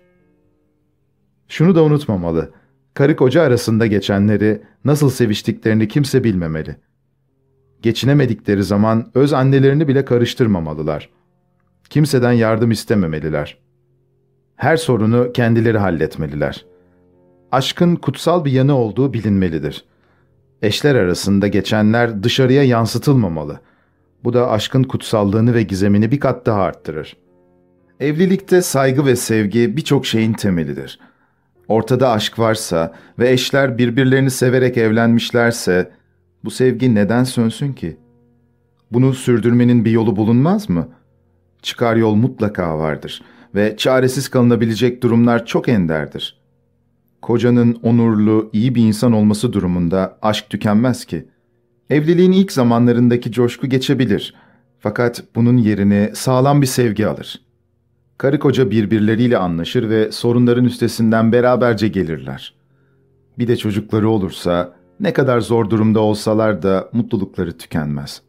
Şunu da unutmamalı, karı koca arasında geçenleri, nasıl seviştiklerini kimse bilmemeli. Geçinemedikleri zaman öz annelerini bile karıştırmamalılar. Kimseden yardım istememeliler. Her sorunu kendileri halletmeliler. Aşkın kutsal bir yanı olduğu bilinmelidir. Eşler arasında geçenler dışarıya yansıtılmamalı. Bu da aşkın kutsallığını ve gizemini bir kat daha arttırır. Evlilikte saygı ve sevgi birçok şeyin temelidir. Ortada aşk varsa ve eşler birbirlerini severek evlenmişlerse, bu sevgi neden sönsün ki? Bunu sürdürmenin bir yolu bulunmaz mı? Çıkar yol mutlaka vardır ve çaresiz kalınabilecek durumlar çok enderdir. Kocanın onurlu, iyi bir insan olması durumunda aşk tükenmez ki. Evliliğin ilk zamanlarındaki coşku geçebilir, fakat bunun yerini sağlam bir sevgi alır. Karı koca birbirleriyle anlaşır ve sorunların üstesinden beraberce gelirler. Bir de çocukları olursa, ne kadar zor durumda olsalar da mutlulukları tükenmez.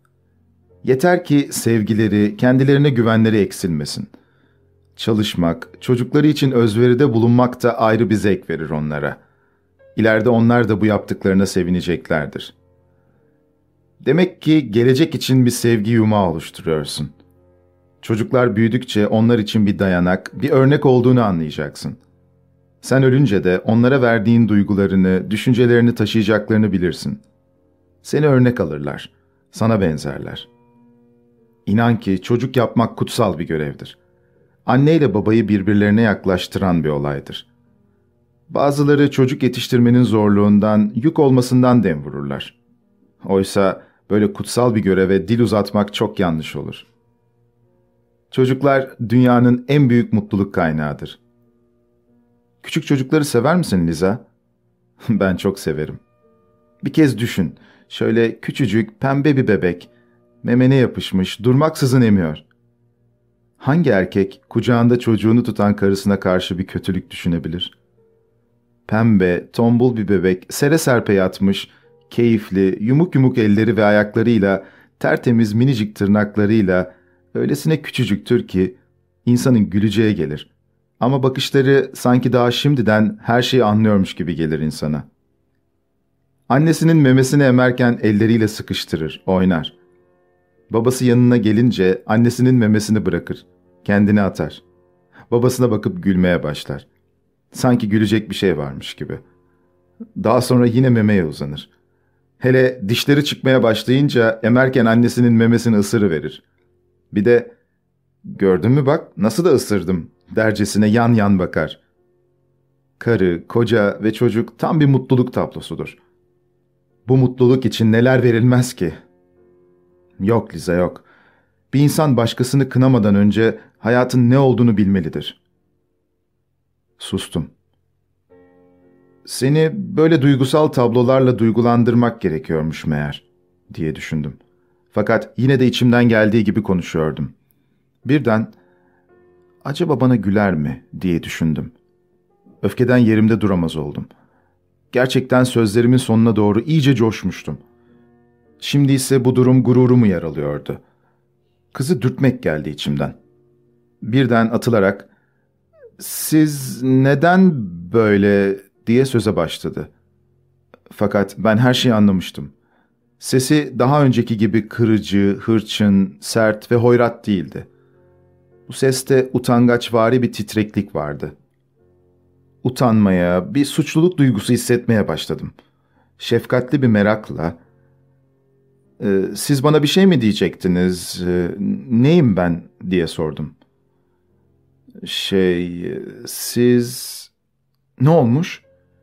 Yeter ki sevgileri, kendilerine güvenleri eksilmesin. Çalışmak, çocukları için özveride bulunmak da ayrı bir zevk verir onlara. İleride onlar da bu yaptıklarına sevineceklerdir. Demek ki gelecek için bir sevgi yumağı oluşturuyorsun. Çocuklar büyüdükçe onlar için bir dayanak, bir örnek olduğunu anlayacaksın. Sen ölünce de onlara verdiğin duygularını, düşüncelerini taşıyacaklarını bilirsin. Seni örnek alırlar, sana benzerler. İnan ki çocuk yapmak kutsal bir görevdir. Anne ile babayı birbirlerine yaklaştıran bir olaydır. Bazıları çocuk yetiştirmenin zorluğundan, yük olmasından dem vururlar. Oysa böyle kutsal bir göreve dil uzatmak çok yanlış olur. Çocuklar dünyanın en büyük mutluluk kaynağıdır. Küçük çocukları sever misin Liza? Ben çok severim. Bir kez düşün, şöyle küçücük pembe bir bebek, memene yapışmış, durmaksızın emiyor. Hangi erkek kucağında çocuğunu tutan karısına karşı bir kötülük düşünebilir? Pembe, tombul bir bebek sere serpe yatmış, keyifli, yumuk yumuk elleri ve ayaklarıyla, tertemiz minicik tırnaklarıyla öylesine küçücüktür ki insanın güleceği gelir. Ama bakışları sanki daha şimdiden her şeyi anlıyormuş gibi gelir insana. Annesinin memesini emerken elleriyle sıkıştırır, oynar. Babası yanına gelince annesinin memesini bırakır, kendini atar. Babasına bakıp gülmeye başlar. Sanki gülecek bir şey varmış gibi. Daha sonra yine memeye uzanır. Hele dişleri çıkmaya başlayınca emerken annesinin memesini ısırıverir. Bir de "Gördün mü bak nasıl da ısırdım" dercesine yan yan bakar. Karı, koca ve çocuk tam bir mutluluk tablosudur. Bu mutluluk için neler verilmez ki? Yok Liza, yok. Bir insan başkasını kınamadan önce hayatın ne olduğunu bilmelidir. Sustum. Seni böyle duygusal tablolarla duygulandırmak gerekiyormuş meğer, diye düşündüm. Fakat yine de içimden geldiği gibi konuşuyordum. Birden, acaba bana güler mi, diye düşündüm. Öfkeden yerimde duramaz oldum. Gerçekten sözlerimin sonuna doğru iyice coşmuştum. Şimdi ise bu durum gururumu yaralıyordu. Kızı dürtmek geldi içimden. Birden atılarak, "Siz neden böyle?" diye söze başladı. Fakat ben her şeyi anlamıştım. Sesi daha önceki gibi kırıcı, hırçın, sert ve hoyrat değildi. Bu seste utangaçvari bir titreklik vardı. Utanmaya, bir suçluluk duygusu hissetmeye başladım. Şefkatli bir merakla, Ee, siz bana bir şey mi diyecektiniz? Ee, neyim ben diye sordum. Şey, siz... Ne olmuş?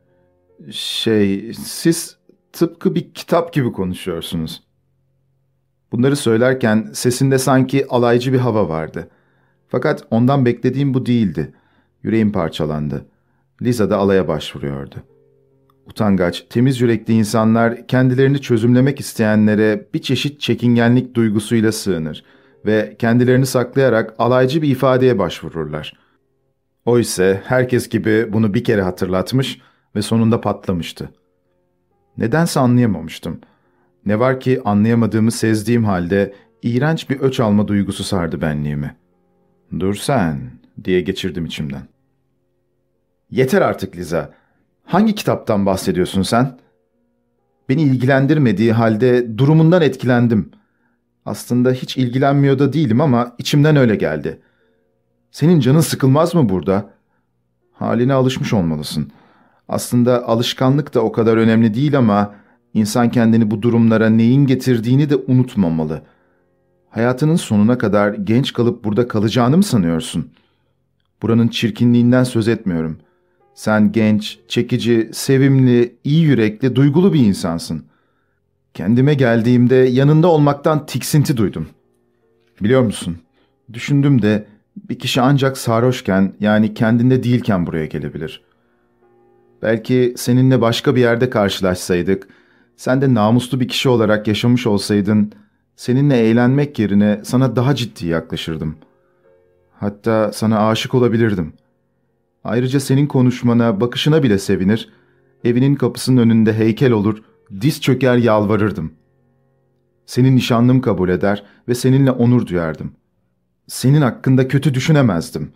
Şey, siz tıpkı bir kitap gibi konuşuyorsunuz. Bunları söylerken sesinde sanki alaycı bir hava vardı. Fakat ondan beklediğim bu değildi. Yüreğim parçalandı. Liza da alaya başvuruyordu. Utangaç, temiz yürekli insanlar kendilerini çözümlemek isteyenlere bir çeşit çekingenlik duygusuyla sığınır ve kendilerini saklayarak alaycı bir ifadeye başvururlar. O ise herkes gibi bunu bir kere hatırlatmış ve sonunda patlamıştı. Nedense anlayamamıştım. Ne var ki anlayamadığımı sezdiğim halde iğrenç bir öç alma duygusu sardı benliğimi. "Dur sen," diye geçirdim içimden. "Yeter artık Liza. Hangi kitaptan bahsediyorsun sen?" Beni ilgilendirmediği halde durumundan etkilendim. Aslında hiç ilgilenmiyor da değilim ama içimden öyle geldi. "Senin canın sıkılmaz mı burada? Haline alışmış olmalısın. Aslında alışkanlık da o kadar önemli değil ama insan kendini bu durumlara neyin getirdiğini de unutmamalı. Hayatının sonuna kadar genç kalıp burada kalacağını mı sanıyorsun? Buranın çirkinliğinden söz etmiyorum. Sen genç, çekici, sevimli, iyi yürekli, duygulu bir insansın. Kendime geldiğimde yanında olmaktan tiksinti duydum. Biliyor musun? Düşündüm de bir kişi ancak sarhoşken, yani kendinde değilken buraya gelebilir. Belki seninle başka bir yerde karşılaşsaydık, sen de namuslu bir kişi olarak yaşamış olsaydın, seninle eğlenmek yerine sana daha ciddi yaklaşırdım. Hatta sana aşık olabilirdim. Ayrıca senin konuşmana, bakışına bile sevinir, evinin kapısının önünde heykel olur, diz çöker yalvarırdım. Senin nişanlım kabul eder ve seninle onur duyardım. Senin hakkında kötü düşünemezdim.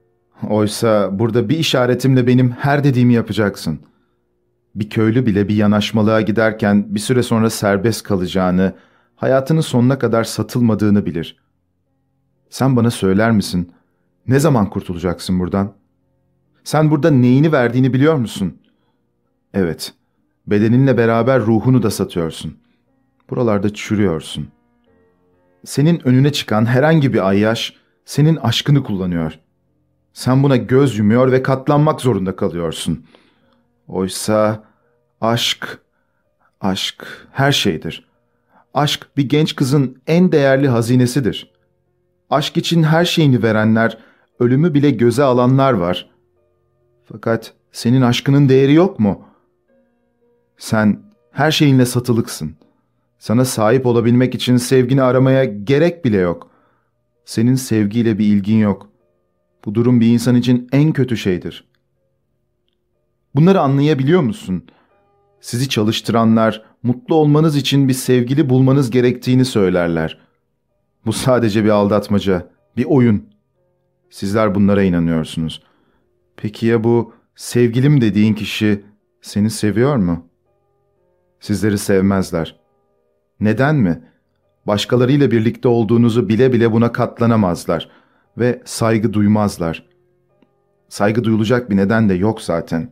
Oysa burada bir işaretimle benim her dediğimi yapacaksın. Bir köylü bile bir yanaşmalığa giderken bir süre sonra serbest kalacağını, hayatının sonuna kadar satılmadığını bilir. Sen bana söyler misin? Ne zaman kurtulacaksın buradan? Sen burada neyini verdiğini biliyor musun? Evet, bedeninle beraber ruhunu da satıyorsun. Buralarda çürüyorsun. Senin önüne çıkan herhangi bir ayyaş senin aşkını kullanıyor. Sen buna göz yumuyor ve katlanmak zorunda kalıyorsun. Oysa aşk, aşk her şeydir. Aşk bir genç kızın en değerli hazinesidir. Aşk için her şeyini verenler, ölümü bile göze alanlar var. Fakat senin aşkının değeri yok mu? Sen her şeyinle satılıksın. Sana sahip olabilmek için sevgini aramaya gerek bile yok. Senin sevgiyle bir ilgin yok. Bu durum bir insan için en kötü şeydir. Bunları anlayabiliyor musun? Sizi çalıştıranlar, mutlu olmanız için bir sevgili bulmanız gerektiğini söylerler. Bu sadece bir aldatmaca, bir oyun. Sizler bunlara inanıyorsunuz. Peki ya bu sevgilim dediğin kişi seni seviyor mu? Sizleri sevmezler. Neden mi? Başkalarıyla birlikte olduğunuzu bile bile buna katlanamazlar ve saygı duymazlar. Saygı duyulacak bir neden de yok zaten.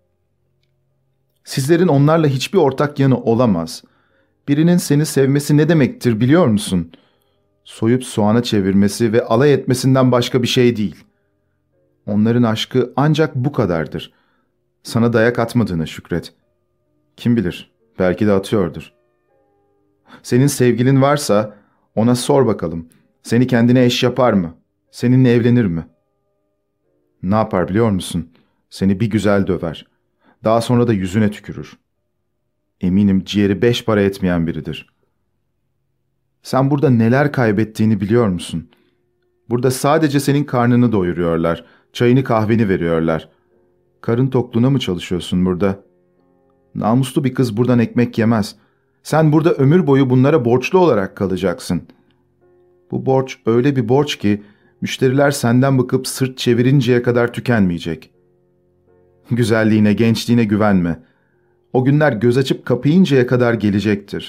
Sizlerin onlarla hiçbir ortak yanı olamaz. Birinin seni sevmesi ne demektir biliyor musun? Soyup soğana çevirmesi ve alay etmesinden başka bir şey değil. Onların aşkı ancak bu kadardır. Sana dayak atmadığına şükret. Kim bilir, belki de atıyordur. Senin sevgilin varsa ona sor bakalım. Seni kendine eş yapar mı? Seninle evlenir mi? Ne yapar biliyor musun? Seni bir güzel döver. Daha sonra da yüzüne tükürür. Eminim ciğeri beş para etmeyen biridir. Sen burada neler kaybettiğini biliyor musun? Burada sadece senin karnını doyuruyorlar. Çayını kahveni veriyorlar. Karın tokluğuna mı çalışıyorsun burada? Namuslu bir kız buradan ekmek yemez. Sen burada ömür boyu bunlara borçlu olarak kalacaksın. Bu borç öyle bir borç ki müşteriler senden bıkıp sırt çevirinceye kadar tükenmeyecek. Güzelliğine, gençliğine güvenme. O günler göz açıp kapayıncaya kadar gelecektir.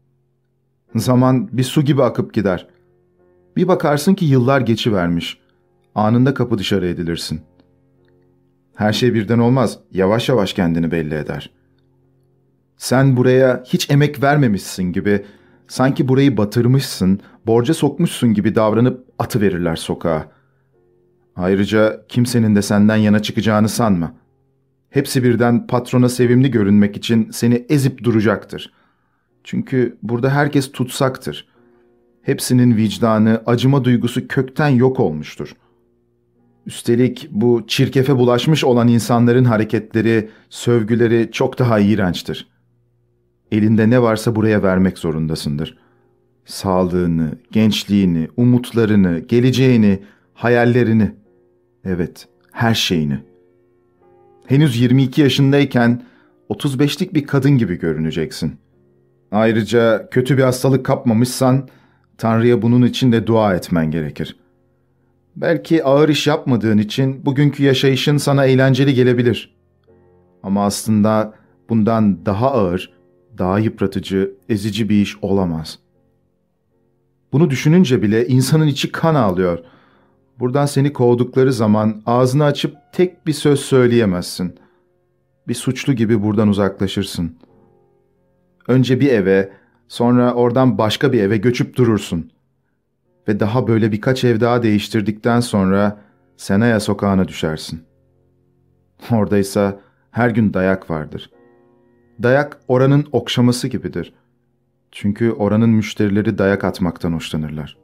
Zaman bir su gibi akıp gider. Bir bakarsın ki yıllar geçivermiş. Anında kapı dışarı edilirsin. Her şey birden olmaz. Yavaş yavaş kendini belli eder. Sen buraya hiç emek vermemişsin gibi, Sanki burayı batırmışsın, borca sokmuşsun gibi davranıp atıverirler sokağa. Ayrıca kimsenin de senden yana çıkacağını sanma. Hepsi birden patrona sevimli görünmek için seni ezip duracaktır. Çünkü burada herkes tutsaktır. Hepsinin vicdanı, acıma duygusu kökten yok olmuştur. Üstelik bu çirkefe bulaşmış olan insanların hareketleri, sövgüleri çok daha iğrençtir. Elinde ne varsa buraya vermek zorundasındır. Sağlığını, gençliğini, umutlarını, geleceğini, hayallerini, evet, her şeyini. Henüz yirmi iki yaşındayken otuz beşlik bir kadın gibi görüneceksin. Ayrıca kötü bir hastalık kapmamışsan Tanrı'ya bunun için de dua etmen gerekir. Belki ağır iş yapmadığın için bugünkü yaşayışın sana eğlenceli gelebilir. Ama aslında bundan daha ağır, daha yıpratıcı, ezici bir iş olamaz. Bunu düşününce bile insanın içi kan ağlıyor. Buradan seni kovdukları zaman ağzını açıp tek bir söz söyleyemezsin. Bir suçlu gibi buradan uzaklaşırsın. Önce bir eve, sonra oradan başka bir eve göçüp durursun. Ve daha böyle birkaç ev daha değiştirdikten sonra Senaya sokağına düşersin. Oradaysa her gün dayak vardır. Dayak oranın okşaması gibidir. Çünkü oranın müşterileri dayak atmaktan hoşlanırlar.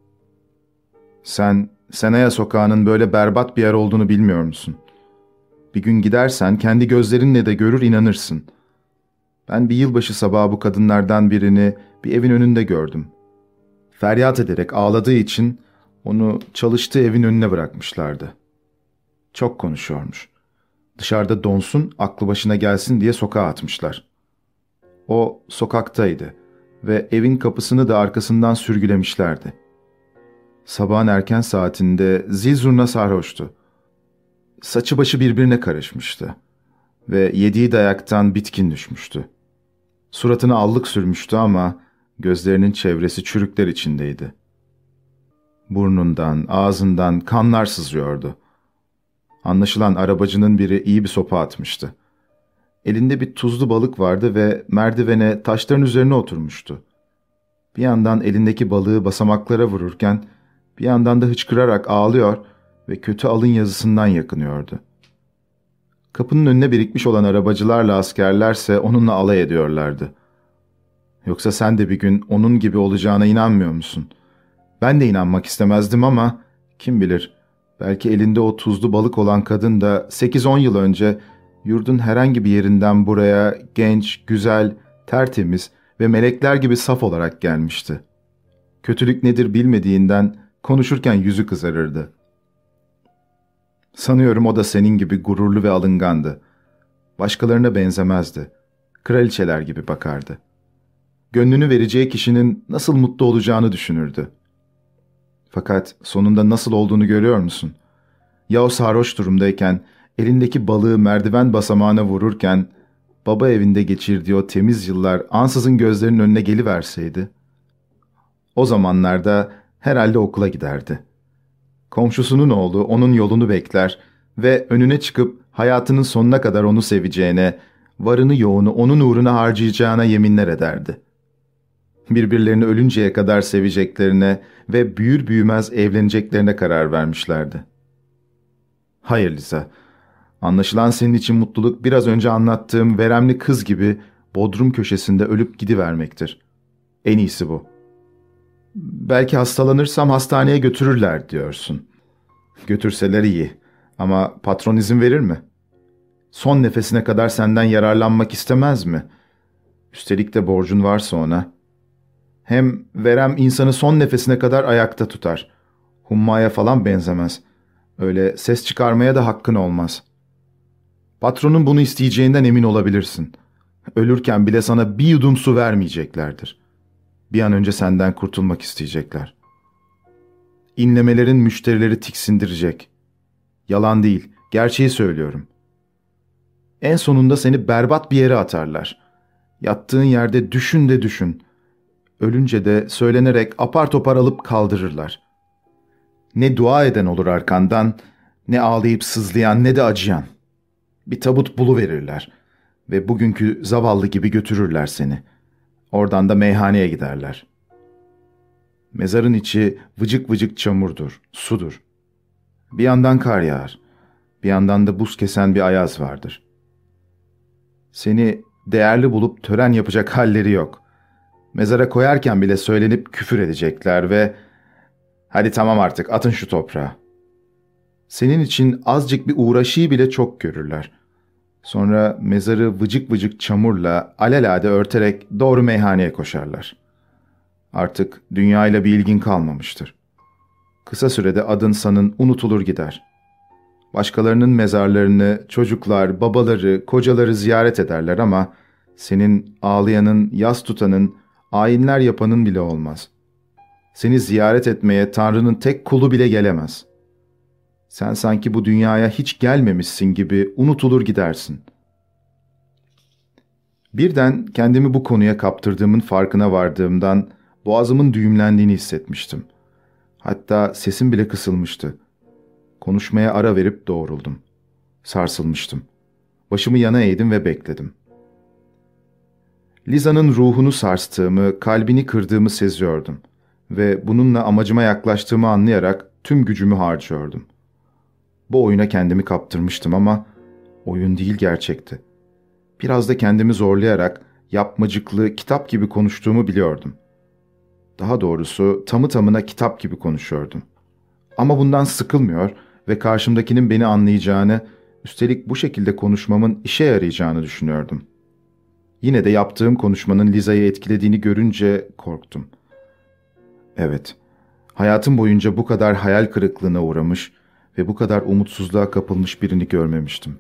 Sen Senaya sokağının böyle berbat bir yer olduğunu bilmiyor musun? Bir gün gidersen kendi gözlerinle de görür inanırsın. Ben bir yılbaşı sabahı bu kadınlardan birini bir evin önünde gördüm. Feryat ederek ağladığı için onu çalıştığı evin önüne bırakmışlardı. Çok konuşuyormuş. Dışarıda donsun, aklı başına gelsin diye sokağa atmışlar. O sokaktaydı ve evin kapısını da arkasından sürgülemişlerdi. Sabahın erken saatinde zil zurna sarhoştu. Saçı başı birbirine karışmıştı ve yediği dayaktan bitkin düşmüştü. Suratına allık sürmüştü ama gözlerinin çevresi çürükler içindeydi. Burnundan, ağzından kanlar sızıyordu. Anlaşılan arabacının biri iyi bir sopa atmıştı. Elinde bir tuzlu balık vardı ve merdivene taşların üzerine oturmuştu. Bir yandan elindeki balığı basamaklara vururken bir yandan da hıçkırarak ağlıyor ve kötü alın yazısından yakınıyordu. Kapının önüne birikmiş olan arabacılarla askerlerse onunla alay ediyorlardı. Yoksa sen de bir gün onun gibi olacağına inanmıyor musun? Ben de inanmak istemezdim ama kim bilir, belki elinde o tuzlu balık olan kadın da sekiz on yıl önce yurdun herhangi bir yerinden buraya genç, güzel, tertemiz ve melekler gibi saf olarak gelmişti. Kötülük nedir bilmediğinden konuşurken yüzü kızarırdı. Sanıyorum o da senin gibi gururlu ve alıngandı. Başkalarına benzemezdi. Kraliçeler gibi bakardı. Gönlünü vereceği kişinin nasıl mutlu olacağını düşünürdü. Fakat sonunda nasıl olduğunu görüyor musun? Ya o sarhoş durumdayken, elindeki balığı merdiven basamağına vururken, baba evinde geçirdiği o temiz yıllar ansızın gözlerinin önüne geliverseydi? O zamanlarda herhalde okula giderdi. Komşusunun oğlu onun yolunu bekler ve önüne çıkıp hayatının sonuna kadar onu seveceğine, varını yoğunu onun uğruna harcayacağına yeminler ederdi. Birbirlerini ölünceye kadar seveceklerine ve büyür büyümez evleneceklerine karar vermişlerdi. Hayır Liza, anlaşılan senin için mutluluk biraz önce anlattığım veremli kız gibi bodrum köşesinde ölüp gidivermektir. En iyisi bu. Belki hastalanırsam hastaneye götürürler diyorsun. Götürseler iyi ama patron izin verir mi? Son nefesine kadar senden yararlanmak istemez mi? Üstelik de borcun varsa ona. Hem verem insanı son nefesine kadar ayakta tutar. Hummaya falan benzemez. Öyle ses çıkarmaya da hakkın olmaz. Patronun bunu isteyeceğinden emin olabilirsin. Ölürken bile sana bir yudum su vermeyeceklerdir. Bir an önce senden kurtulmak isteyecekler. İnlemelerin müşterileri tiksindirecek. Yalan değil, gerçeği söylüyorum. En sonunda seni berbat bir yere atarlar. Yattığın yerde düşün de düşün. Ölünce de söylenerek apar topar alıp kaldırırlar. Ne dua eden olur arkandan, ne ağlayıp sızlayan ne de acıyan. Bir tabut buluverirler ve bugünkü zavallı gibi götürürler seni. Oradan da meyhaneye giderler. Mezarın içi vıcık vıcık çamurdur, sudur. Bir yandan kar yağar, bir yandan da buz kesen bir ayaz vardır. Seni değerli bulup tören yapacak halleri yok. Mezara koyarken bile söylenip küfür edecekler ve "Hadi tamam artık, atın şu toprağa." Senin için azıcık bir uğraşıyı bile çok görürler. Sonra mezarı vıcık vıcık çamurla alelade örterek doğru meyhaneye koşarlar. Artık dünyayla bir ilgin kalmamıştır. Kısa sürede adın sanın unutulur gider. Başkalarının mezarlarını çocuklar, babaları, kocaları ziyaret ederler ama senin ağlayanın, yas tutanın, ayinler yapanın bile olmaz. Seni ziyaret etmeye Tanrı'nın tek kulu bile gelemez. Sen sanki bu dünyaya hiç gelmemişsin gibi unutulur gidersin. Birden kendimi bu konuya kaptırdığımın farkına vardığımdan boğazımın düğümlendiğini hissetmiştim. Hatta sesim bile kısılmıştı. Konuşmaya ara verip doğruldum. Sarsılmıştım. Başımı yana eğdim ve bekledim. Liza'nın ruhunu sarstığımı, kalbini kırdığımı seziyordum ve bununla amacıma yaklaştığımı anlayarak tüm gücümü harcıyordum. Bu oyuna kendimi kaptırmıştım ama oyun değil gerçekti. Biraz da kendimi zorlayarak yapmacıklı, kitap gibi konuştuğumu biliyordum. Daha doğrusu tamı tamına kitap gibi konuşuyordum. Ama bundan sıkılmıyor ve karşımdakinin beni anlayacağını, üstelik bu şekilde konuşmamın işe yarayacağını düşünüyordum. Yine de yaptığım konuşmanın Liza'yı etkilediğini görünce korktum. Evet, hayatım boyunca bu kadar hayal kırıklığına uğramış ve bu kadar umutsuzluğa kapılmış birini görmemiştim.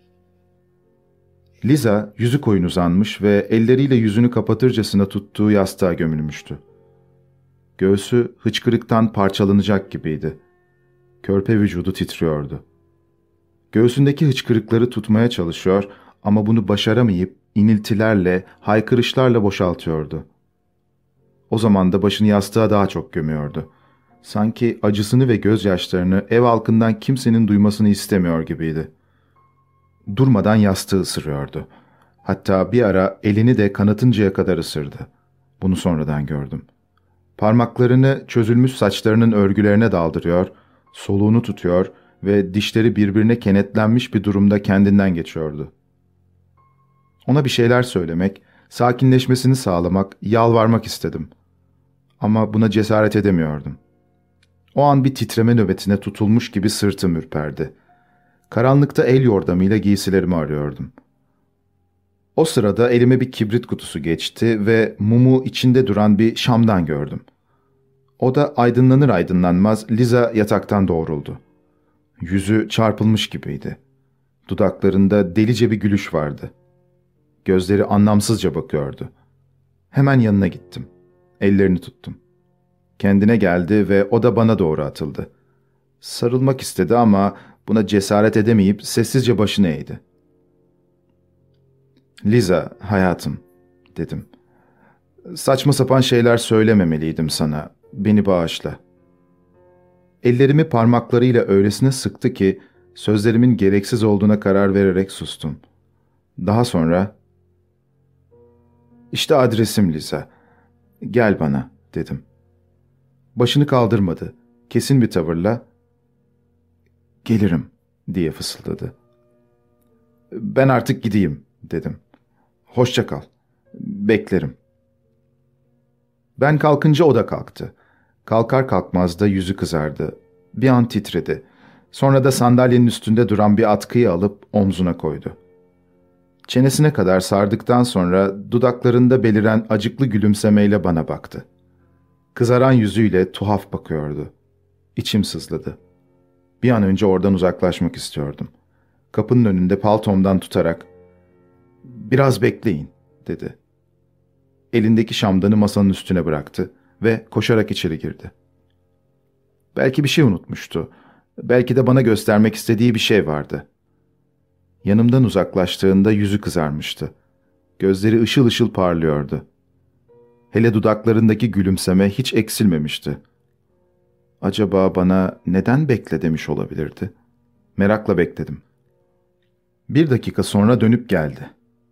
Liza yüzü koyun uzanmış ve elleriyle yüzünü kapatırcasına tuttuğu yastığa gömülmüştü. Göğsü hıçkırıktan parçalanacak gibiydi. Körpe vücudu titriyordu. Göğsündeki hıçkırıkları tutmaya çalışıyor ama bunu başaramayıp iniltilerle, haykırışlarla boşaltıyordu. O zaman da başını yastığa daha çok gömüyordu. Sanki acısını ve gözyaşlarını ev halkından kimsenin duymasını istemiyor gibiydi. Durmadan yastığı ısırıyordu. Hatta bir ara elini de kanatıncaya kadar ısırdı. Bunu sonradan gördüm. Parmaklarını çözülmüş saçlarının örgülerine daldırıyor, soluğunu tutuyor ve dişleri birbirine kenetlenmiş bir durumda kendinden geçiyordu. Ona bir şeyler söylemek, sakinleşmesini sağlamak, yalvarmak istedim. Ama buna cesaret edemiyordum. O an bir titreme nöbetine tutulmuş gibi sırtım ürperdi. Karanlıkta el yordamıyla giysilerimi arıyordum. O sırada elime bir kibrit kutusu geçti ve mumu içinde duran bir şamdan gördüm. O da aydınlanır aydınlanmaz Liza yataktan doğruldu. Yüzü çarpılmış gibiydi. Dudaklarında delice bir gülüş vardı. Gözleri anlamsızca bakıyordu. Hemen yanına gittim. Ellerini tuttum. Kendine geldi ve o da bana doğru atıldı. Sarılmak istedi ama buna cesaret edemeyip sessizce başını eğdi. "Liza, hayatım," dedim. "Saçma sapan şeyler söylememeliydim sana. Beni bağışla." Ellerimi parmaklarıyla öylesine sıktı ki sözlerimin gereksiz olduğuna karar vererek sustum. Daha sonra, "İşte adresim Liza. Gel bana," dedim. Başını kaldırmadı. Kesin bir tavırla, "Gelirim," diye fısıldadı. "Ben artık gideyim," dedim. "Hoşça kal. Beklerim." Ben kalkınca o da kalktı. Kalkar kalkmaz da yüzü kızardı. Bir an titredi. Sonra da sandalyenin üstünde duran bir atkıyı alıp omzuna koydu. Çenesine kadar sardıktan sonra dudaklarında beliren acıklı gülümsemeyle bana baktı. Kızaran yüzüyle tuhaf bakıyordu. İçim sızladı. Bir an önce oradan uzaklaşmak istiyordum. Kapının önünde paltomdan tutarak, "Biraz bekleyin," dedi. Elindeki şamdanı masanın üstüne bıraktı ve koşarak içeri girdi. Belki bir şey unutmuştu. Belki de bana göstermek istediği bir şey vardı. Yanımdan uzaklaştığında yüzü kızarmıştı. Gözleri ışıl ışıl parlıyordu. Hele dudaklarındaki gülümseme hiç eksilmemişti. Acaba bana neden bekle demiş olabilirdi? Merakla bekledim. Bir dakika sonra dönüp geldi.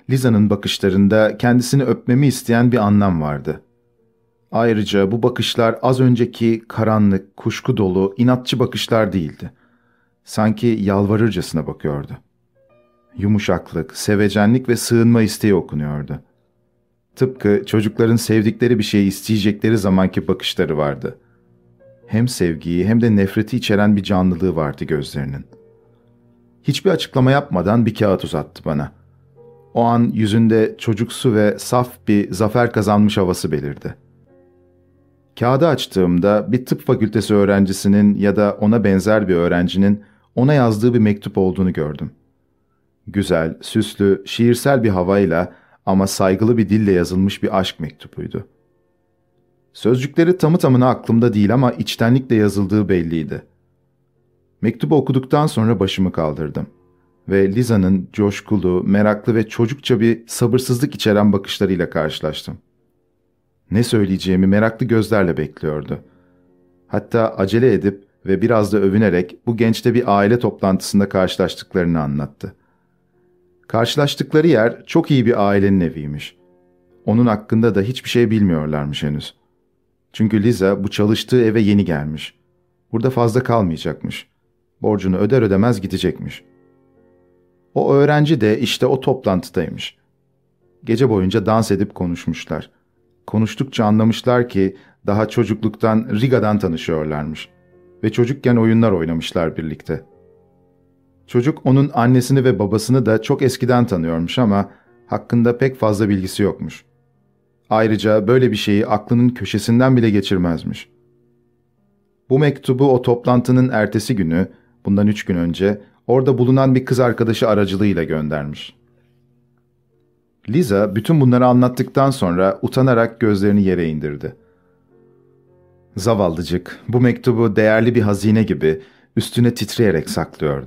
Liza'nın bakışlarında kendisini öpmemi isteyen bir anlam vardı. Ayrıca bu bakışlar az önceki karanlık, kuşku dolu, inatçı bakışlar değildi. Sanki yalvarırcasına bakıyordu. Yumuşaklık, sevecenlik ve sığınma isteği okunuyordu. Tıpkı çocukların sevdikleri bir şeyi isteyecekleri zamanki bakışları vardı. Hem sevgiyi hem de nefreti içeren bir canlılığı vardı gözlerinin. Hiçbir açıklama yapmadan bir kağıt uzattı bana. O an yüzünde çocuksu ve saf bir zafer kazanmış havası belirdi. Kağıdı açtığımda bir tıp fakültesi öğrencisinin ya da ona benzer bir öğrencinin ona yazdığı bir mektup olduğunu gördüm. Güzel, süslü, şiirsel bir havayla ama saygılı bir dille yazılmış bir aşk mektubuydu. Sözcükleri tamı tamına aklımda değil ama içtenlikle yazıldığı belliydi. Mektubu okuduktan sonra başımı kaldırdım ve Liza'nın coşkulu, meraklı ve çocukça bir sabırsızlık içeren bakışlarıyla karşılaştım. Ne söyleyeceğimi meraklı gözlerle bekliyordu. Hatta acele edip ve biraz da övünerek bu gençle bir aile toplantısında karşılaştıklarını anlattı. Karşılaştıkları yer çok iyi bir ailenin eviymiş. Onun hakkında da hiçbir şey bilmiyorlarmış henüz. Çünkü Liza bu çalıştığı eve yeni gelmiş. Burada fazla kalmayacakmış. Borcunu öder ödemez gidecekmiş. O öğrenci de işte o toplantıdaymış. Gece boyunca dans edip konuşmuşlar. Konuştukça anlamışlar ki daha çocukluktan Riga'dan tanışıyorlarmış. Ve çocukken oyunlar oynamışlar birlikte. Çocuk onun annesini ve babasını da çok eskiden tanıyormuş ama hakkında pek fazla bilgisi yokmuş. Ayrıca böyle bir şeyi aklının köşesinden bile geçirmezmiş. Bu mektubu o toplantının ertesi günü, bundan üç gün önce, orada bulunan bir kız arkadaşı aracılığıyla göndermiş. Liza bütün bunları anlattıktan sonra utanarak gözlerini yere indirdi. Zavallıcık bu mektubu değerli bir hazine gibi üstüne titreyerek saklıyordu.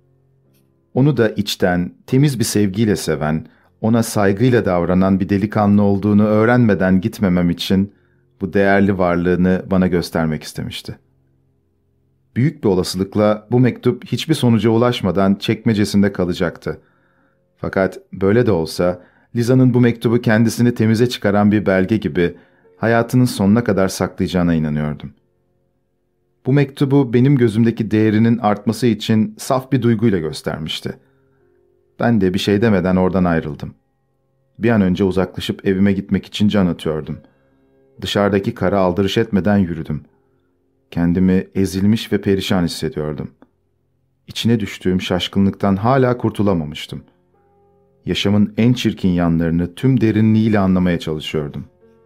Onu da içten, temiz bir sevgiyle seven, ona saygıyla davranan bir delikanlı olduğunu öğrenmeden gitmemem için bu değerli varlığını bana göstermek istemişti. Büyük bir olasılıkla bu mektup hiçbir sonuca ulaşmadan çekmecesinde kalacaktı. Fakat böyle de olsa Liza'nın bu mektubu kendisini temize çıkaran bir belge gibi hayatının sonuna kadar saklayacağına inanıyordum. Bu mektubu benim gözümdeki değerinin artması için saf bir duyguyla göstermişti. Ben de bir şey demeden oradan ayrıldım. Bir an önce uzaklaşıp evime gitmek için can atıyordum. Dışarıdaki kara aldırış etmeden yürüdüm. Kendimi ezilmiş ve perişan hissediyordum. İçine düştüğüm şaşkınlıktan hala kurtulamamıştım. Yaşamın en çirkin yanlarını tüm derinliğiyle anlamaya çalışıyordum.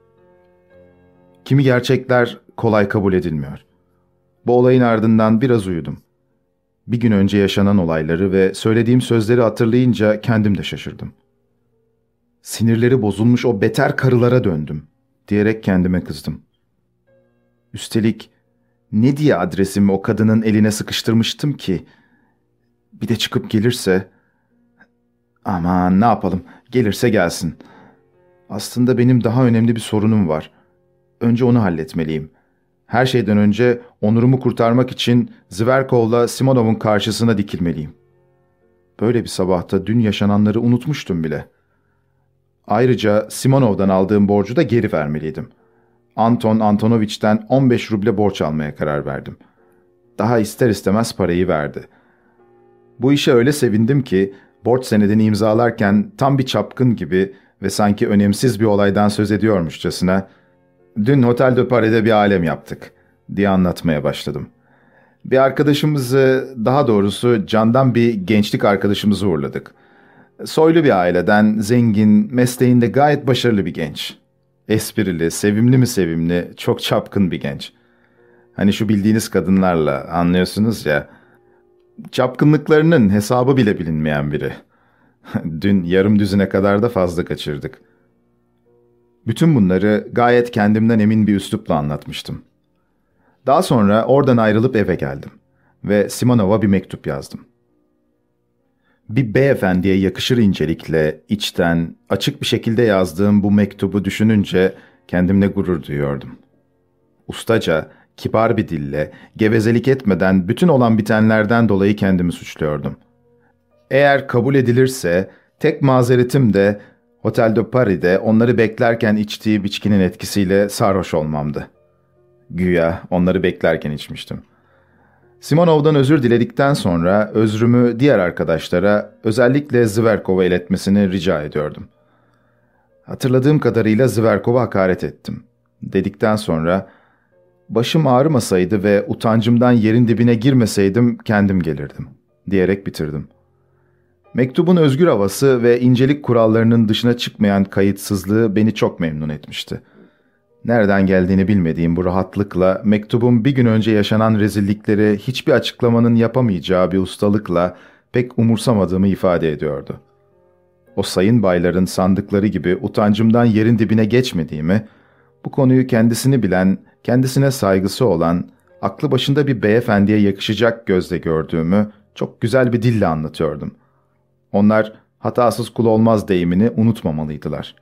Kimi gerçekler kolay kabul edilmiyor. Bu olayın ardından biraz uyudum. Bir gün önce yaşanan olayları ve söylediğim sözleri hatırlayınca kendim de şaşırdım. Sinirleri bozulmuş o beter karılara döndüm, diyerek kendime kızdım. Üstelik ne diye adresimi o kadının eline sıkıştırmıştım ki? Bir de çıkıp gelirse... Aman ne yapalım, gelirse gelsin. Aslında benim daha önemli bir sorunum var. Önce onu halletmeliyim. Her şeyden önce onurumu kurtarmak için Zverkov'la Simonov'un karşısına dikilmeliyim. Böyle bir sabahta dün yaşananları unutmuştum bile. Ayrıca Simonov'dan aldığım borcu da geri vermeliydim. Anton Antonoviç'ten on beş ruble borç almaya karar verdim. Daha ister istemez parayı verdi. Bu işe öyle sevindim ki borç senedini imzalarken tam bir çapkın gibi ve sanki önemsiz bir olaydan söz ediyormuşçasına "Dün Hotel de Paris'te bir alem yaptık" diye anlatmaya başladım. Bir arkadaşımızı, daha doğrusu candan bir gençlik arkadaşımızı uğurladık. Soylu bir aileden, zengin, mesleğinde gayet başarılı bir genç. Esprili, sevimli mi sevimli, çok çapkın bir genç. Hani şu bildiğiniz kadınlarla, anlıyorsunuz ya. Çapkınlıklarının hesabı bile bilinmeyen biri. Dün yarım düzine kadar da fazla kaçırdık. Bütün bunları gayet kendimden emin bir üslupla anlatmıştım. Daha sonra oradan ayrılıp eve geldim ve Simonov'a bir mektup yazdım. Bir beyefendiye yakışır incelikle, içten, açık bir şekilde yazdığım bu mektubu düşününce kendimle gurur duyuyordum. Ustaca, kibar bir dille, gevezelik etmeden bütün olan bitenlerden dolayı kendimi suçluyordum. Eğer kabul edilirse Tek mazeretim de Hotel de Paris'de onları beklerken içtiği içkinin etkisiyle sarhoş olmamdı. Güya onları beklerken içmiştim. Simonov'dan özür diledikten sonra özrümü diğer arkadaşlara, özellikle Zverkov'a iletmesini rica ediyordum. Hatırladığım kadarıyla Zverkov'a hakaret ettim. Dedikten sonra, başım ağrımasaydı ve utancımdan yerin dibine girmeseydim kendim gelirdim, diyerek bitirdim. Mektubun özgür havası ve incelik kurallarının dışına çıkmayan kayıtsızlığı beni çok memnun etmişti. Nereden geldiğini bilmediğim bu rahatlıkla, mektubun bir gün önce yaşanan rezillikleri hiçbir açıklamanın yapamayacağı bir ustalıkla pek umursamadığımı ifade ediyordu. O sayın bayların sandıkları gibi utancımdan yerin dibine geçmediğimi, bu konuyu kendisini bilen, kendisine saygısı olan, aklı başında bir beyefendiye yakışacak gözle gördüğümü çok güzel bir dille anlatıyordum. Onlar hatasız kul olmaz deyimini unutmamalıydılar.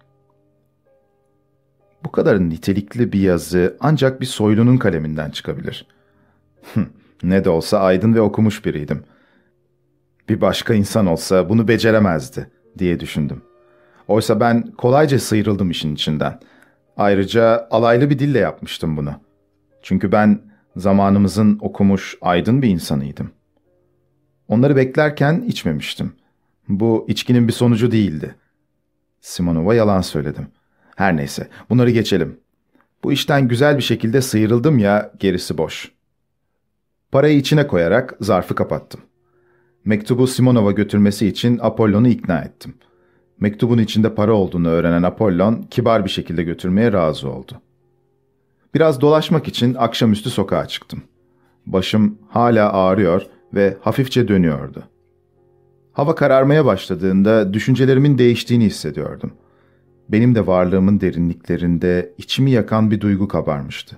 Bu kadar nitelikli bir yazı ancak bir soylunun kaleminden çıkabilir. Ne de olsa aydın ve okumuş biriydim. Bir başka insan olsa bunu beceremezdi diye düşündüm. Oysa ben kolayca sıyrıldım işin içinden. Ayrıca alaylı bir dille yapmıştım bunu. Çünkü ben zamanımızın okumuş, aydın bir insanıydım. Onları beklerken içmemiştim. Bu içkinin bir sonucu değildi. Simonov'a yalan söyledim. Her neyse, bunları geçelim. Bu işten güzel bir şekilde sıyrıldım ya, gerisi boş. Parayı içine koyarak zarfı kapattım. Mektubu Simonov'a götürmesi için Apollon'u ikna ettim. Mektubun içinde para olduğunu öğrenen Apollon, kibar bir şekilde götürmeye razı oldu. Biraz dolaşmak için akşamüstü sokağa çıktım. Başım hala ağrıyor ve hafifçe dönüyordu. Hava kararmaya başladığında düşüncelerimin değiştiğini hissediyordum. Benim de varlığımın derinliklerinde içimi yakan bir duygu kabarmıştı.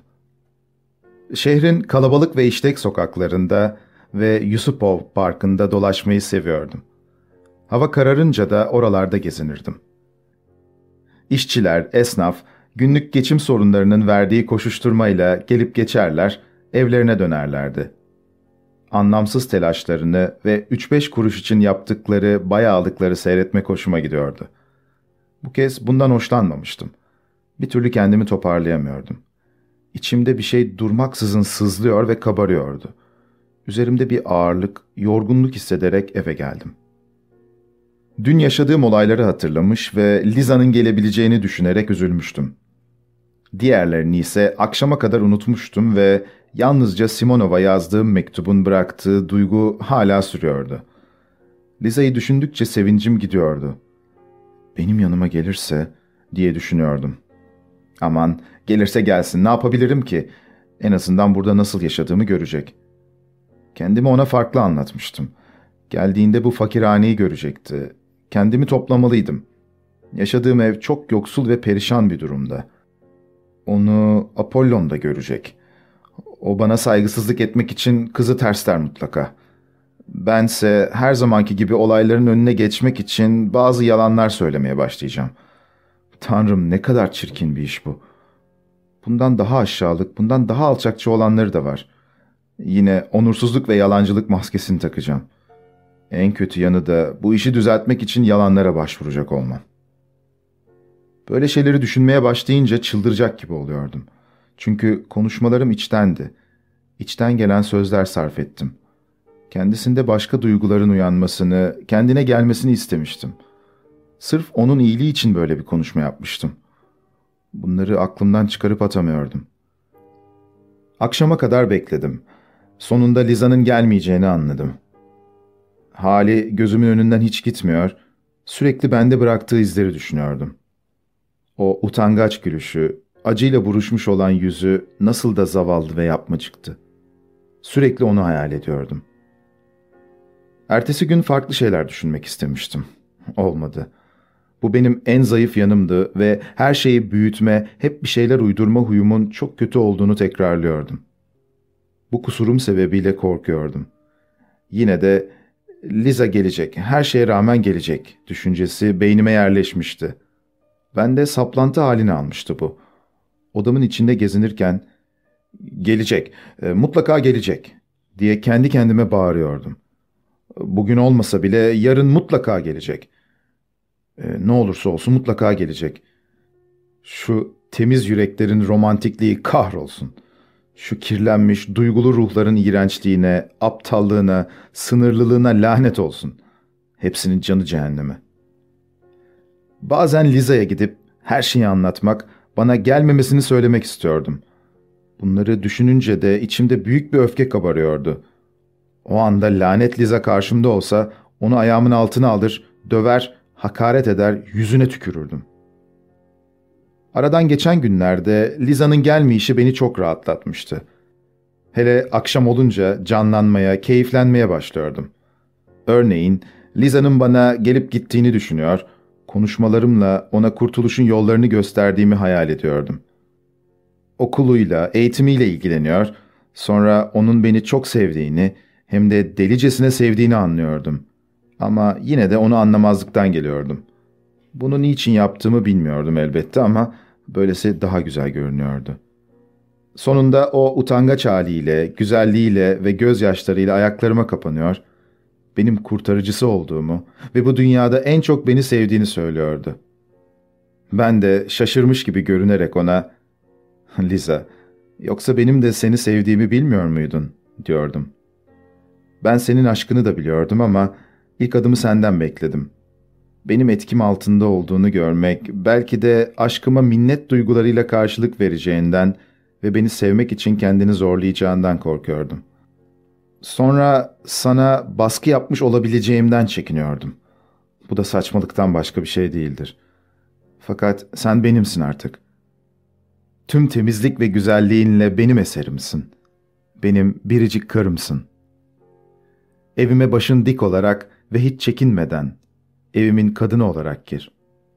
Şehrin kalabalık ve işlek sokaklarında ve Yusupov Parkı'nda dolaşmayı seviyordum. Hava kararınca da oralarda gezinirdim. İşçiler, esnaf, günlük geçim sorunlarının verdiği koşuşturmayla gelip geçerler, evlerine dönerlerdi. Anlamsız telaşlarını ve üç beş kuruş için yaptıkları bayağılıkları seyretmek hoşuma gidiyordu. Bu kez bundan hoşlanmamıştım. Bir türlü kendimi toparlayamıyordum. İçimde bir şey durmaksızın sızlıyor ve kabarıyordu. Üzerimde bir ağırlık, yorgunluk hissederek eve geldim. Dün yaşadığım olayları hatırlamış ve Liza'nın gelebileceğini düşünerek üzülmüştüm. Diğerlerini ise akşama kadar unutmuştum ve yalnızca Simonov'a yazdığım mektubun bıraktığı duygu hala sürüyordu. Liza'yı düşündükçe sevincim gidiyordu. Benim yanıma gelirse diye düşünüyordum. Aman gelirse gelsin, ne yapabilirim ki? En azından burada nasıl yaşadığımı görecek. Kendimi ona farklı anlatmıştım. Geldiğinde bu fakirhaneyi görecekti. Kendimi toplamalıydım. Yaşadığım ev çok yoksul ve perişan bir durumda. Onu Apollon da görecek. O bana saygısızlık etmek için kızı tersler mutlaka. Bense her zamanki gibi olayların önüne geçmek için bazı yalanlar söylemeye başlayacağım. Tanrım, ne kadar çirkin bir iş bu. Bundan daha aşağılık, bundan daha alçakça olanları da var. Yine onursuzluk ve yalancılık maskesini takacağım. En kötü yanı da bu işi düzeltmek için yalanlara başvuracak olmam. Böyle şeyleri düşünmeye başlayınca çıldıracak gibi oluyordum. Çünkü konuşmalarım içtendi. İçten gelen sözler sarf ettim. Kendisinde başka duyguların uyanmasını, kendine gelmesini istemiştim. Sırf onun iyiliği için böyle bir konuşma yapmıştım. Bunları aklımdan çıkarıp atamıyordum. Akşama kadar bekledim. Sonunda Liza'nın gelmeyeceğini anladım. Hali gözümün önünden hiç gitmiyor, sürekli bende bıraktığı izleri düşünüyordum. O utangaç gülüşü, acıyla buruşmuş olan yüzü nasıl da zavallı ve yapmacıktı. Sürekli onu hayal ediyordum. Ertesi gün farklı şeyler düşünmek istemiştim. Olmadı. Bu benim en zayıf yanımdı ve her şeyi büyütme, hep bir şeyler uydurma huyumun çok kötü olduğunu tekrarlıyordum. Bu kusurum sebebiyle korkuyordum. Yine de Liza gelecek, her şeye rağmen gelecek düşüncesi beynime yerleşmişti. Bende saplantı halini almıştı bu. Odamın içinde gezinirken, "Gelecek, e, mutlaka gelecek," diye kendi kendime bağırıyordum. Bugün olmasa bile yarın mutlaka gelecek. E, ne olursa olsun mutlaka gelecek. Şu temiz yüreklerin romantikliği kahrolsun. Şu kirlenmiş, duygulu ruhların iğrençliğine, aptallığına, sınırlılığına lanet olsun. Hepsinin canı cehenneme. Bazen Liza'ya gidip her şeyi anlatmak, bana gelmemesini söylemek istiyordum. Bunları düşününce de içimde büyük bir öfke kabarıyordu. O anda lanet Liza karşımda olsa onu ayağımın altına alır, döver, hakaret eder, yüzüne tükürürdüm. Aradan geçen günlerde Liza'nın gelmeyişi beni çok rahatlatmıştı. Hele akşam olunca canlanmaya, keyiflenmeye başlıyordum. Örneğin Liza'nın bana gelip gittiğini düşünüyor, konuşmalarımla ona kurtuluşun yollarını gösterdiğimi hayal ediyordum. Okuluyla, eğitimiyle ilgileniyor, sonra onun beni çok sevdiğini, hem de delicesine sevdiğini anlıyordum. Ama yine de onu anlamazlıktan geliyordum. Bunu niçin yaptığımı bilmiyordum elbette ama böylesi daha güzel görünüyordu. Sonunda o utangaç haliyle, güzelliğiyle ve gözyaşlarıyla ayaklarıma kapanıyor, benim kurtarıcısı olduğumu ve bu dünyada en çok beni sevdiğini söylüyordu. Ben de şaşırmış gibi görünerek ona, "Liza, yoksa benim de seni sevdiğimi bilmiyor muydun?" diyordum. "Ben senin aşkını da biliyordum ama ilk adımı senden bekledim. Benim etkim altında olduğunu görmek, belki de aşkıma minnet duygularıyla karşılık vereceğinden ve beni sevmek için kendini zorlayacağından korkuyordum. Sonra sana baskı yapmış olabileceğimden çekiniyordum. Bu da saçmalıktan başka bir şey değildir. Fakat sen benimsin artık. Tüm temizlik ve güzelliğinle benim eserimsin. Benim biricik karımsın. Evime başın dik olarak ve hiç çekinmeden, evimin kadını olarak gir."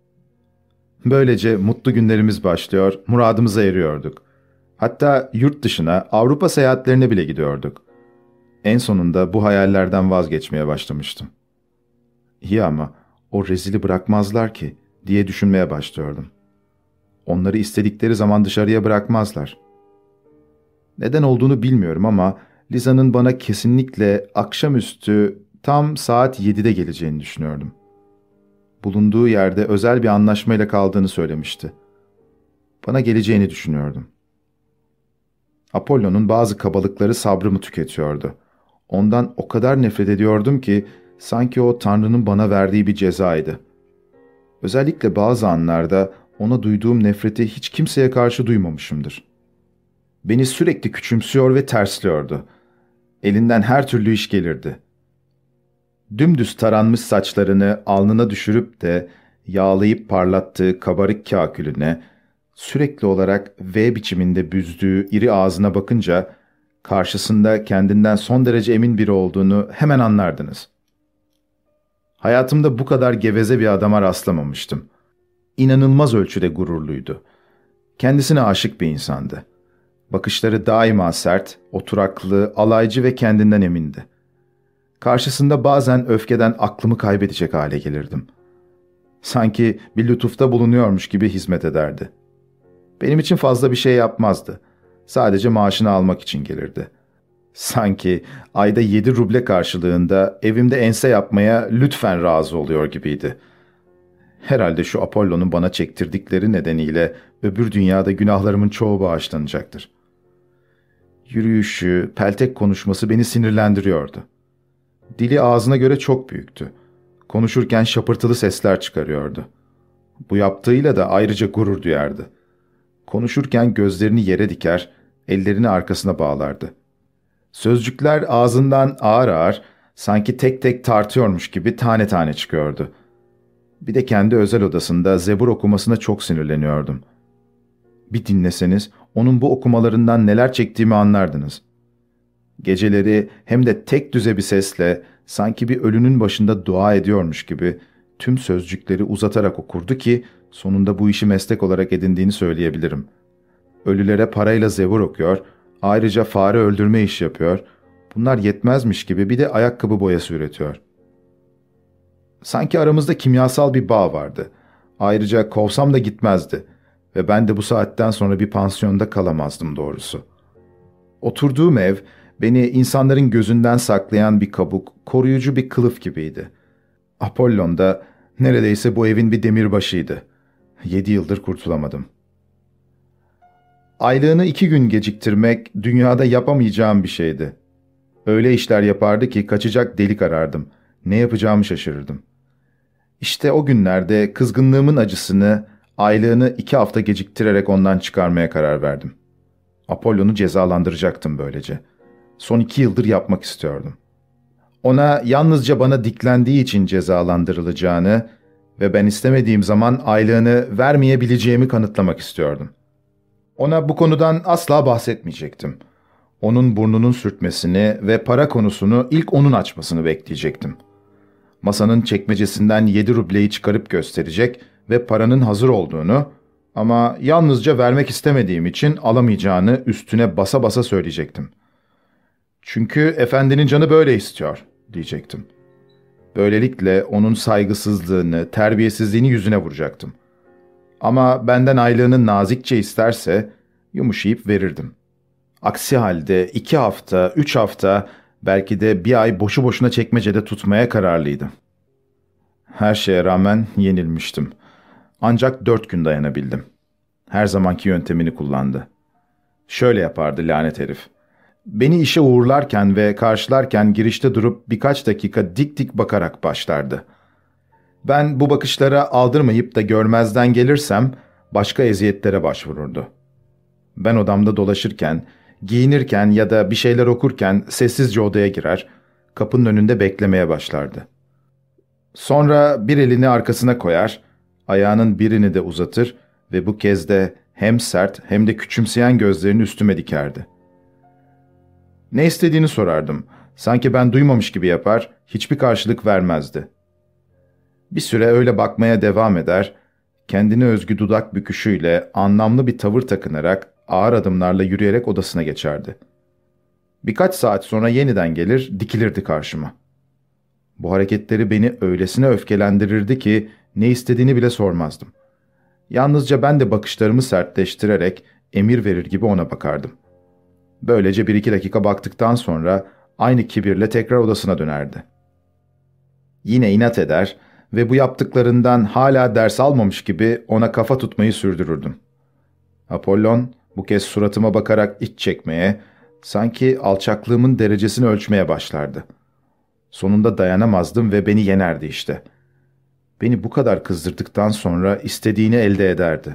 Böylece mutlu günlerimiz başlıyor, muradımıza eriyorduk. Hatta yurt dışına, Avrupa seyahatlerine bile gidiyorduk. En sonunda bu hayallerden vazgeçmeye başlamıştım. İyi ama o rezili bırakmazlar ki diye düşünmeye başlıyordum. Onları istedikleri zaman dışarıya bırakmazlar. Neden olduğunu bilmiyorum ama Liza'nın bana kesinlikle akşamüstü tam saat yedide geleceğini düşünüyordum. Bulunduğu yerde özel bir anlaşmayla kaldığını söylemişti. Bana geleceğini düşünüyordum. Apollo'nun bazı kabalıkları sabrımı tüketiyordu. Ondan o kadar nefret ediyordum ki sanki o Tanrı'nın bana verdiği bir cezaydı. Özellikle bazı anlarda ona duyduğum nefreti hiç kimseye karşı duymamışımdır. Beni sürekli küçümsüyor ve tersliyordu. Elinden her türlü iş gelirdi. Dümdüz taranmış saçlarını alnına düşürüp de yağlayıp parlattığı kabarık kâkülüne, sürekli olarak V biçiminde büzdüğü iri ağzına bakınca karşısında kendinden son derece emin biri olduğunu hemen anlardınız. Hayatımda bu kadar geveze bir adama rastlamamıştım. İnanılmaz ölçüde gururluydu. Kendisine aşık bir insandı. Bakışları daima sert, oturaklı, alaycı ve kendinden emindi. Karşısında bazen öfkeden aklımı kaybedecek hale gelirdim. Sanki bir lütufta bulunuyormuş gibi hizmet ederdi. Benim için fazla bir şey yapmazdı. Sadece maaşını almak için gelirdi. Sanki ayda yedi ruble karşılığında evimde ense yapmaya lütfen razı oluyor gibiydi. Herhalde şu Apollo'nun bana çektirdikleri nedeniyle öbür dünyada günahlarımın çoğu bağışlanacaktır. Yürüyüşü, peltek konuşması beni sinirlendiriyordu. Dili ağzına göre çok büyüktü. Konuşurken şapırtılı sesler çıkarıyordu. Bu yaptığıyla da ayrıca gurur duyardı. Konuşurken gözlerini yere diker, ellerini arkasına bağlardı. Sözcükler ağzından ağır ağır, sanki tek tek tartıyormuş gibi tane tane çıkıyordu. Bir de kendi özel odasında Zebur okumasına çok sinirleniyordum. Bir dinleseniz onun bu okumalarından neler çektiğimi anlardınız. Geceleri hem de tek düze bir sesle, sanki bir ölünün başında dua ediyormuş gibi tüm sözcükleri uzatarak okurdu ki sonunda bu işi meslek olarak edindiğini söyleyebilirim. Ölülere parayla Zebur okuyor, ayrıca fare öldürme işi yapıyor, bunlar yetmezmiş gibi bir de ayakkabı boyası üretiyor. Sanki aramızda kimyasal bir bağ vardı. Ayrıca kovsam da gitmezdi ve ben de bu saatten sonra bir pansiyonda kalamazdım doğrusu. Oturduğum ev, beni insanların gözünden saklayan bir kabuk, koruyucu bir kılıf gibiydi. Apollon da Neredeyse bu evin bir demirbaşıydı. Yedi yıldır kurtulamadım. Aylığını iki gün geciktirmek dünyada yapamayacağım bir şeydi. Öyle işler yapardı ki kaçacak delik arardım. Ne yapacağımı şaşırırdım. İşte o günlerde kızgınlığımın acısını, aylığını iki hafta geciktirerek ondan çıkarmaya karar verdim. Apollon'u cezalandıracaktım böylece. Son iki yıldır yapmak istiyordum. Ona yalnızca bana diklendiği için cezalandırılacağını ve ben istemediğim zaman aylığını vermeyebileceğimi kanıtlamak istiyordum. Ona bu konudan asla bahsetmeyecektim. Onun burnunun sürtmesini ve para konusunu ilk onun açmasını bekleyecektim. Masanın çekmecesinden yedi rubleyi çıkarıp gösterecek ve paranın hazır olduğunu ama yalnızca vermek istemediğim için alamayacağını üstüne basa basa söyleyecektim. Çünkü efendinin canı böyle istiyor diyecektim. Böylelikle onun saygısızlığını, terbiyesizliğini yüzüne vuracaktım. Ama benden aylığını nazikçe isterse yumuşayıp verirdim. Aksi halde iki hafta, üç hafta, belki de bir ay boşu boşuna çekmecede tutmaya kararlıydım. Her şeye rağmen yenilmiştim. Ancak dört gün dayanabildim. Her zamanki yöntemini kullandı. Şöyle yapardı lanet herif. Beni işe uğurlarken ve karşılarken girişte durup birkaç dakika dik dik bakarak başlardı. Ben bu bakışlara aldırmayıp da görmezden gelirsem başka eziyetlere başvururdu. Ben odamda dolaşırken, giyinirken ya da bir şeyler okurken sessizce odaya girer, kapının önünde beklemeye başlardı. Sonra bir elini arkasına koyar, ayağının birini de uzatır ve bu kez de hem sert hem de küçümseyen gözlerini üstüme dikerdi. Ne istediğini sorardım. Sanki ben duymamış gibi yapar, hiçbir karşılık vermezdi. Bir süre öyle bakmaya devam eder, kendine özgü dudak büküşüyle anlamlı bir tavır takınarak ağır adımlarla yürüyerek odasına geçerdi. Birkaç saat sonra yeniden gelir, dikilirdi karşıma. Bu hareketleri beni öylesine öfkelendirirdi ki ne istediğini bile sormazdım. Yalnızca ben de bakışlarımı sertleştirerek emir verir gibi ona bakardım. Böylece bir iki dakika baktıktan sonra aynı kibirle tekrar odasına dönerdi. Yine inat eder ve bu yaptıklarından hala ders almamış gibi ona kafa tutmayı sürdürürdüm. Apollon bu kez suratıma bakarak iç çekmeye, sanki alçaklığımın derecesini ölçmeye başlardı. Sonunda dayanamazdım ve beni yenerdi işte. Beni bu kadar kızdırdıktan sonra istediğini elde ederdi.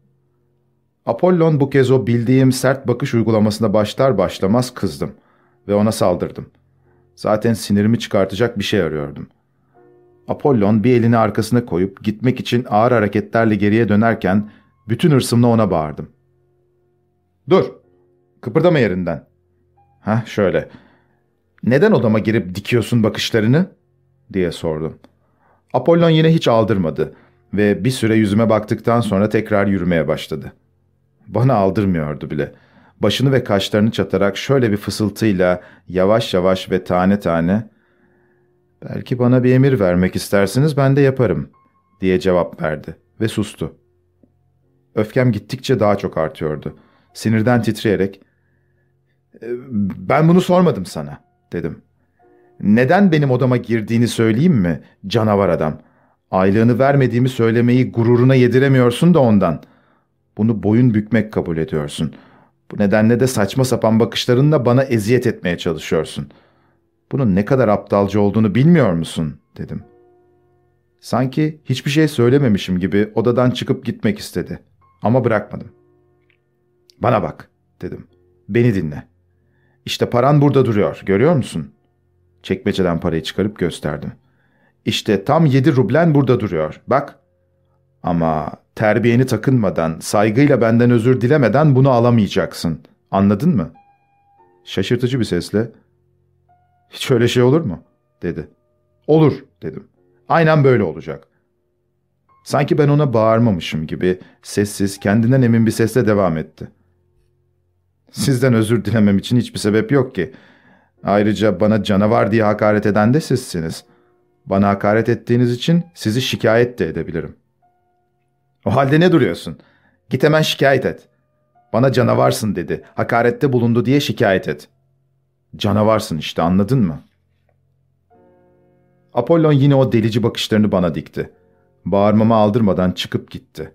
Apollon bu kez o bildiğim sert bakış uygulamasına başlar başlamaz kızdım ve ona saldırdım. Zaten sinirimi çıkartacak bir şey arıyordum. Apollon bir elini arkasına koyup gitmek için ağır hareketlerle geriye dönerken bütün hırsımla ona bağırdım. "Dur! Kıpırdama yerinden." "Heh, şöyle. Neden odama girip dikiyorsun bakışlarını?" diye sordum. Apollon yine hiç aldırmadı ve bir süre yüzüme baktıktan sonra tekrar yürümeye başladı. Bana aldırmıyordu bile. Başını ve kaşlarını çatarak şöyle bir fısıltıyla yavaş yavaş ve tane tane "Belki bana bir emir vermek istersiniz, ben de yaparım." diye cevap verdi ve sustu. Öfkem gittikçe daha çok artıyordu. Sinirden titreyerek "Ben bunu sormadım sana," dedim. "Neden benim odama girdiğini söyleyeyim mi, canavar adam? Aylığını vermediğimi söylemeyi gururuna yediremiyorsun da ondan. Bunu boyun bükmek kabul ediyorsun. Bu nedenle de saçma sapan bakışlarınla bana eziyet etmeye çalışıyorsun. Bunun ne kadar aptalca olduğunu bilmiyor musun?" dedim. Sanki hiçbir şey söylememişim gibi odadan çıkıp gitmek istedi. Ama bırakmadım. "Bana bak," dedim. "Beni dinle. İşte paran burada duruyor, görüyor musun?" Çekmeceden parayı çıkarıp gösterdim. "İşte tam yedi rublen burada duruyor, bak. Ama terbiyeni takınmadan, saygıyla benden özür dilemeden bunu alamayacaksın. Anladın mı?" Şaşırtıcı bir sesle "Hiç öyle şey olur mu?" dedi. "Olur," dedim. "Aynen böyle olacak." Sanki ben ona bağırmamışım gibi sessiz, kendinden emin bir sesle devam etti. "Sizden özür dilemem için hiçbir sebep yok ki. Ayrıca bana canavar diye hakaret eden de sizsiniz. Bana hakaret ettiğiniz için sizi şikayet de edebilirim." "O halde ne duruyorsun? Git hemen şikayet et. Bana canavarsın dedi, hakarette bulundu diye şikayet et." "Canavarsın işte, anladın mı?" Apollon yine o delici bakışlarını bana dikti. Bağırmamı aldırmadan çıkıp gitti.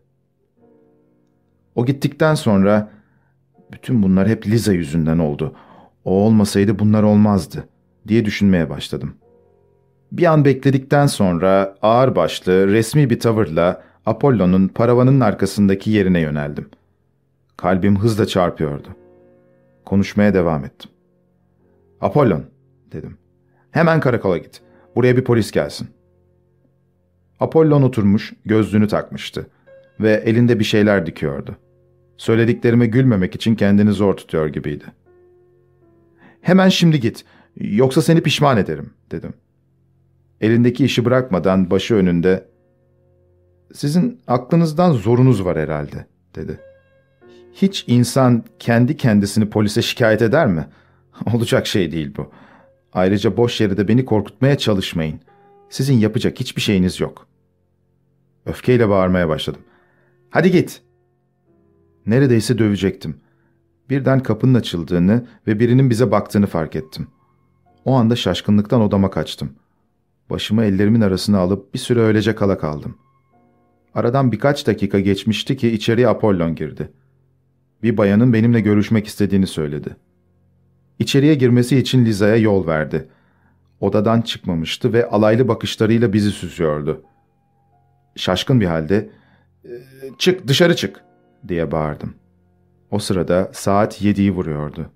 O gittikten sonra bütün bunlar hep Liza yüzünden oldu. O olmasaydı bunlar olmazdı diye düşünmeye başladım. Bir an bekledikten sonra ağırbaşlı, resmi bir tavırla Apollo'nun paravanın arkasındaki yerine yöneldim. Kalbim hızla çarpıyordu. Konuşmaya devam ettim. "Apollon," dedim. "Hemen karakola git. Buraya bir polis gelsin." Apollon oturmuş, gözlüğünü takmıştı ve elinde bir şeyler dikiyordu. Söylediklerime gülmemek için kendini zor tutuyor gibiydi. "Hemen şimdi git, yoksa seni pişman ederim," dedim. Elindeki işi bırakmadan başı önünde, "Sizin aklınızdan zorunuz var herhalde," dedi. "Hiç insan kendi kendisini polise şikayet eder mi? Olacak şey değil bu. Ayrıca boş yere de beni korkutmaya çalışmayın. Sizin yapacak hiçbir şeyiniz yok." Öfkeyle bağırmaya başladım. "Hadi git!" Neredeyse dövecektim. Birden kapının açıldığını ve birinin bize baktığını fark ettim. O anda şaşkınlıktan odama kaçtım. Başımı ellerimin arasına alıp bir süre öylece kala kaldım. Aradan birkaç dakika geçmişti ki içeriye Apollon girdi. Bir bayanın benimle görüşmek istediğini söyledi. İçeriye girmesi için Liza'ya yol verdi. Odadan çıkmamıştı ve alaylı bakışlarıyla bizi süzüyordu. Şaşkın bir halde, "Çık, dışarı çık," diye bağırdım. O sırada saat yediyi vuruyordu.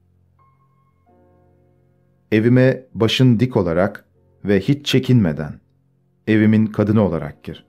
"Evime başın dik olarak ve hiç çekinmeden, evimin kadını olarak gir."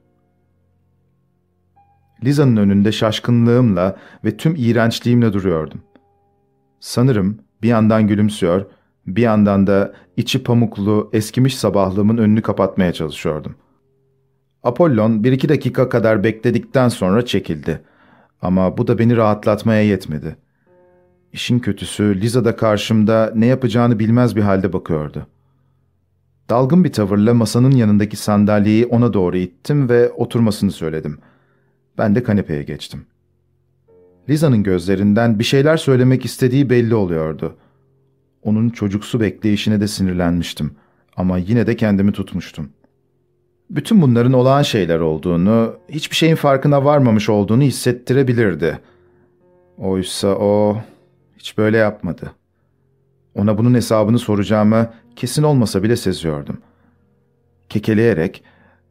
Liza'nın önünde şaşkınlığımla ve tüm iğrençliğimle duruyordum. Sanırım bir yandan gülümsüyor, bir yandan da içi pamuklu, eskimiş sabahlığımın önünü kapatmaya çalışıyordum. Apollon bir iki dakika kadar bekledikten sonra çekildi. Ama bu da beni rahatlatmaya yetmedi. İşin kötüsü Liza da karşımda ne yapacağını bilmez bir halde bakıyordu. Dalgın bir tavırla masanın yanındaki sandalyeyi ona doğru ittim ve oturmasını söyledim. Ben de kanepeye geçtim. Liza'nın gözlerinden bir şeyler söylemek istediği belli oluyordu. Onun çocuksu bekleyişine de sinirlenmiştim ama yine de kendimi tutmuştum. Bütün bunların olağan şeyler olduğunu, hiçbir şeyin farkına varmamış olduğunu hissettirebilirdi. Oysa o hiç böyle yapmadı. Ona bunun hesabını soracağımı kesin olmasa bile seziyordum. Kekeleyerek,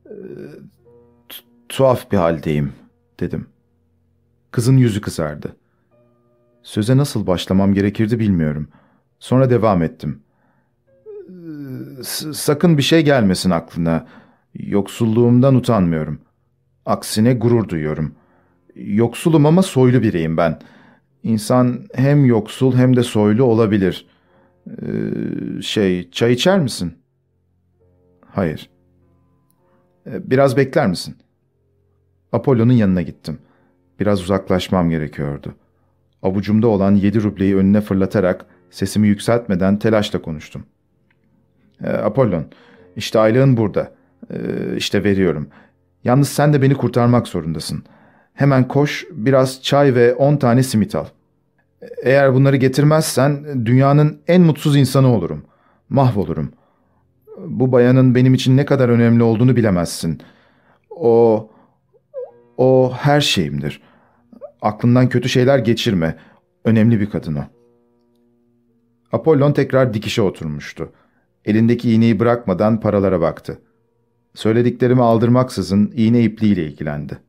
"Tuhaf bir haldeyim," dedim. Kızın yüzü kızardı. Söze nasıl başlamam gerekirdi bilmiyorum. Sonra devam ettim. "Sakın bir şey gelmesin aklına. Yoksulluğumdan utanmıyorum. Aksine gurur duyuyorum. Yoksulum ama soylu biriyim ben. İnsan hem yoksul hem de soylu olabilir. Ee, şey, çay içer misin?" "Hayır." "Ee, Biraz bekler misin?" Apollo'nun yanına gittim. Biraz uzaklaşmam gerekiyordu. Avucumda olan yedi rubleyi önüne fırlatarak sesimi yükseltmeden telaşla konuştum. Ee, "Apollon, işte aylığın burada. Ee, işte veriyorum. Yalnız sen de beni kurtarmak zorundasın. Hemen koş, biraz çay ve on tane simit al. Eğer bunları getirmezsen dünyanın en mutsuz insanı olurum. Mahvolurum. Bu bayanın benim için ne kadar önemli olduğunu bilemezsin. O, o her şeyimdir. Aklından kötü şeyler geçirme. Önemli bir kadın o." Apollon tekrar dikişe oturmuştu. Elindeki iğneyi bırakmadan paralara baktı. Söylediklerimi aldırmaksızın iğne ipliğiyle ilgilendi.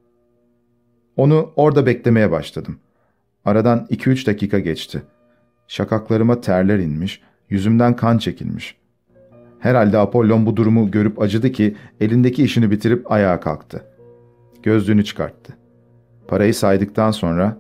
Onu orada beklemeye başladım. Aradan iki üç dakika geçti. Şakaklarıma terler inmiş, yüzümden kan çekilmiş. Herhalde Apollon bu durumu görüp acıdı ki elindeki işini bitirip ayağa kalktı. Gözlüğünü çıkarttı. Parayı saydıktan sonra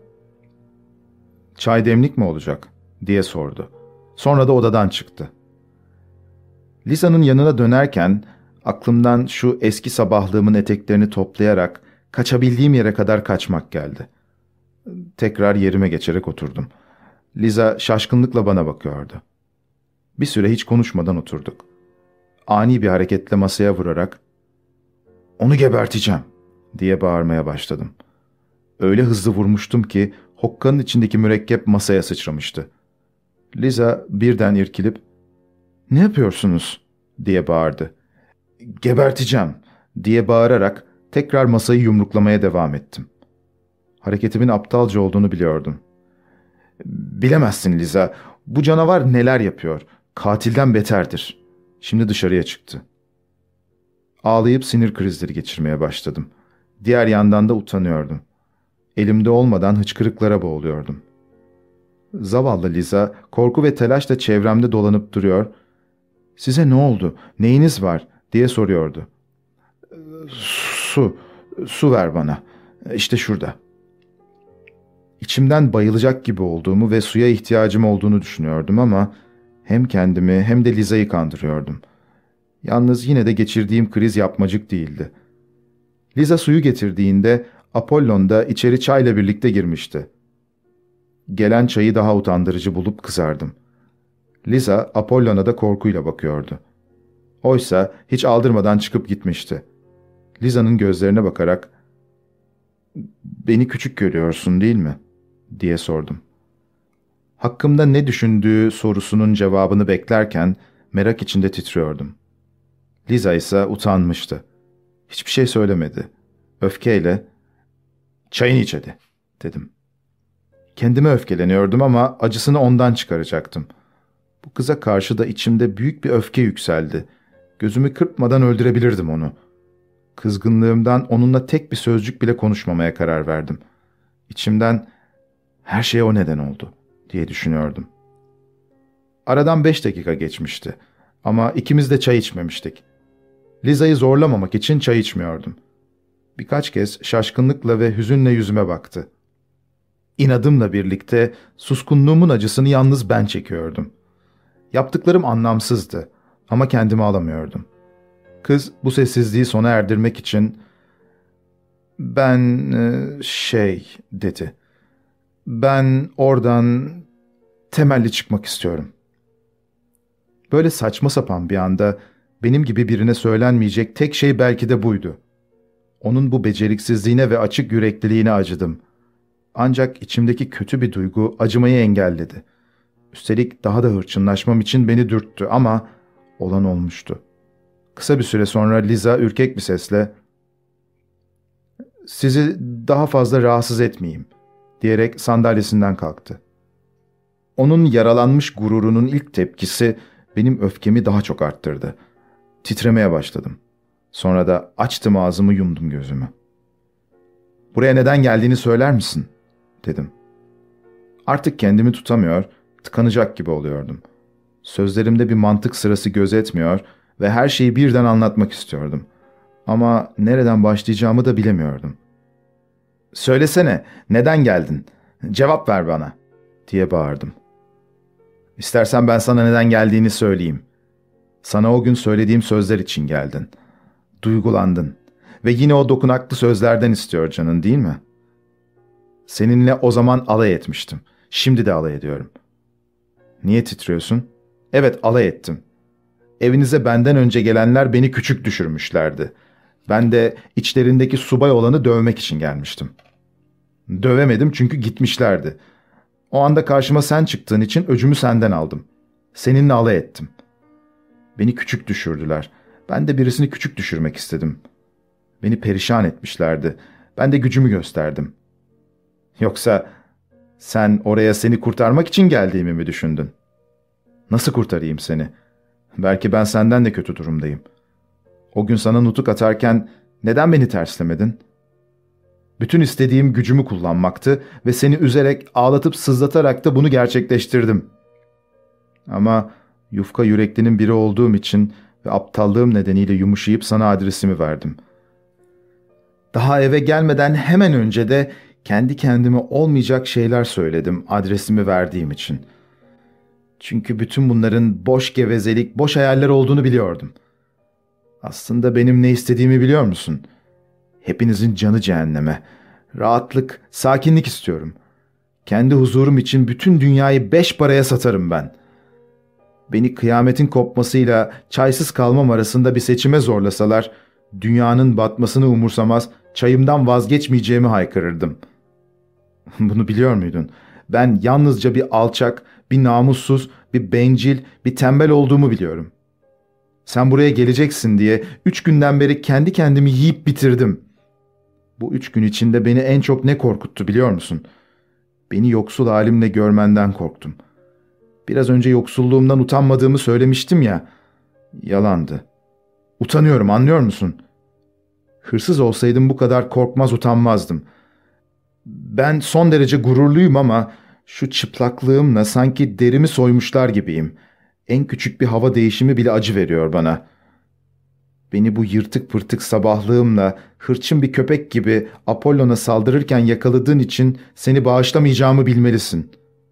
"Çay demlik mi olacak?" diye sordu. Sonra da odadan çıktı. Liza'nın yanına dönerken aklımdan şu eski sabahlığımın eteklerini toplayarak kaçabildiğim yere kadar kaçmak geldi. Tekrar yerime geçerek oturdum. Liza şaşkınlıkla bana bakıyordu. Bir süre hiç konuşmadan oturduk. Ani bir hareketle masaya vurarak "Onu geberteceğim," diye bağırmaya başladım. Öyle hızlı vurmuştum ki hokkanın içindeki mürekkep masaya sıçramıştı. Liza birden irkilip "Ne yapıyorsunuz?" diye bağırdı. "Geberteceğim," diye bağırarak tekrar masayı yumruklamaya devam ettim. Hareketimin aptalca olduğunu biliyordum. Bilemezsin Liza, bu canavar neler yapıyor. Katilden beterdir. Şimdi dışarıya çıktı. Ağlayıp sinir krizleri geçirmeye başladım. Diğer yandan da utanıyordum. Elimde olmadan hıçkırıklara boğuluyordum. Zavallı Liza korku ve telaşla çevremde dolanıp duruyor. "Size ne oldu? Neyiniz var?" diye soruyordu. "Su, su ver bana. İşte şurada." İçimden bayılacak gibi olduğumu ve suya ihtiyacım olduğunu düşünüyordum ama hem kendimi hem de Liza'yı kandırıyordum. Yalnız yine de geçirdiğim kriz yapmacık değildi. Liza suyu getirdiğinde Apollon da içeri çayla birlikte girmişti. Gelen çayı daha utandırıcı bulup kızardım. Liza Apollon'a da korkuyla bakıyordu. Oysa hiç aldırmadan çıkıp gitmişti. Liza'nın gözlerine bakarak "Beni küçük görüyorsun değil mi?" diye sordum. Hakkımda ne düşündüğü sorusunun cevabını beklerken merak içinde titriyordum. Liza ise utanmıştı. Hiçbir şey söylemedi. Öfkeyle "Çayını iç hadi," dedim. Kendime öfkeleniyordum ama acısını ondan çıkaracaktım. Bu kıza karşı da içimde büyük bir öfke yükseldi. Gözümü kırpmadan öldürebilirdim onu. Kızgınlığımdan onunla tek bir sözcük bile konuşmamaya karar verdim. İçimden her şeye o neden oldu diye düşünüyordum. Aradan beş dakika geçmişti ama ikimiz de çay içmemiştik. Liza'yı zorlamamak için çay içmiyordum. Birkaç kez şaşkınlıkla ve hüzünle yüzüme baktı. İnadımla birlikte suskunluğumun acısını yalnız ben çekiyordum. Yaptıklarım anlamsızdı ama kendimi alamıyordum. Kız bu sessizliği sona erdirmek için "Ben e, şey," dedi. "Ben oradan temelli çıkmak istiyorum." Böyle saçma sapan bir anda benim gibi birine söylenmeyecek tek şey belki de buydu. Onun bu beceriksizliğine ve açık yürekliliğine acıdım. Ancak içimdeki kötü bir duygu acımayı engelledi. Üstelik daha da hırçınlaşmam için beni dürttü ama olan olmuştu. Kısa bir süre sonra Liza ürkek bir sesle "Sizi daha fazla rahatsız etmeyeyim," diyerek sandalyesinden kalktı. Onun yaralanmış gururunun ilk tepkisi benim öfkemi daha çok arttırdı. Titremeye başladım. Sonra da açtım ağzımı, yumdum gözümü. "Buraya neden geldiğini söyler misin?" dedim. Artık kendimi tutamıyor, tıkanacak gibi oluyordum. Sözlerimde bir mantık sırası gözetmiyor ve her şeyi birden anlatmak istiyordum. Ama nereden başlayacağımı da bilemiyordum. "Söylesene, neden geldin? Cevap ver bana," diye bağırdım. "İstersen ben sana neden geldiğini söyleyeyim. Sana o gün söylediğim sözler için geldin. Duygulandın ve yine o dokunaklı sözlerden istiyor canın, değil mi? Seninle o zaman alay etmiştim. Şimdi de alay ediyorum." "Niye titriyorsun?" "Evet, alay ettim. Evinize benden önce gelenler beni küçük düşürmüşlerdi. Ben de içlerindeki subay olanı dövmek için gelmiştim. Dövemedim çünkü gitmişlerdi. O anda karşıma sen çıktığın için öcümü senden aldım. Seninle alay ettim. Beni küçük düşürdüler. Ben de birisini küçük düşürmek istedim. Beni perişan etmişlerdi. Ben de gücümü gösterdim. Yoksa sen oraya seni kurtarmak için geldiğimi mi düşündün? Nasıl kurtarayım seni? Belki ben senden de kötü durumdayım. O gün sana nutuk atarken neden beni terslemedin? Bütün istediğim gücümü kullanmaktı ve seni üzerek, ağlatıp sızlatarak da bunu gerçekleştirdim. Ama yufka yüreklinin biri olduğum için ve aptallığım nedeniyle yumuşayıp sana adresimi verdim. Daha eve gelmeden hemen önce de kendi kendime olmayacak şeyler söyledim adresimi verdiğim için. Çünkü bütün bunların boş gevezelik, boş hayaller olduğunu biliyordum. Aslında benim ne istediğimi biliyor musun? Hepinizin canı cehenneme. Rahatlık, sakinlik istiyorum. Kendi huzurum için bütün dünyayı beş paraya satarım ben. Beni kıyametin kopmasıyla çaysız kalmam arasında bir seçime zorlasalar, dünyanın batmasını umursamaz, çayımdan vazgeçmeyeceğimi haykırırdım. Bunu biliyor muydun? Ben yalnızca bir alçak, bir namussuz, bir bencil, bir tembel olduğumu biliyorum. Sen buraya geleceksin diye üç günden beri kendi kendimi yiyip bitirdim. Bu üç gün içinde beni en çok ne korkuttu biliyor musun? Beni yoksul halimle görmenden korktum. Biraz önce yoksulluğumdan utanmadığımı söylemiştim ya. Yalandı. Utanıyorum, anlıyor musun? Hırsız olsaydım bu kadar korkmaz utanmazdım. Ben son derece gururluyum ama şu çıplaklığımla sanki derimi soymuşlar gibiyim. En küçük bir hava değişimi bile acı veriyor bana. Beni bu yırtık pırtık sabahlığımla hırçın bir köpek gibi Apollon'a saldırırken yakaladığın için seni bağışlamayacağımı bilmelisin.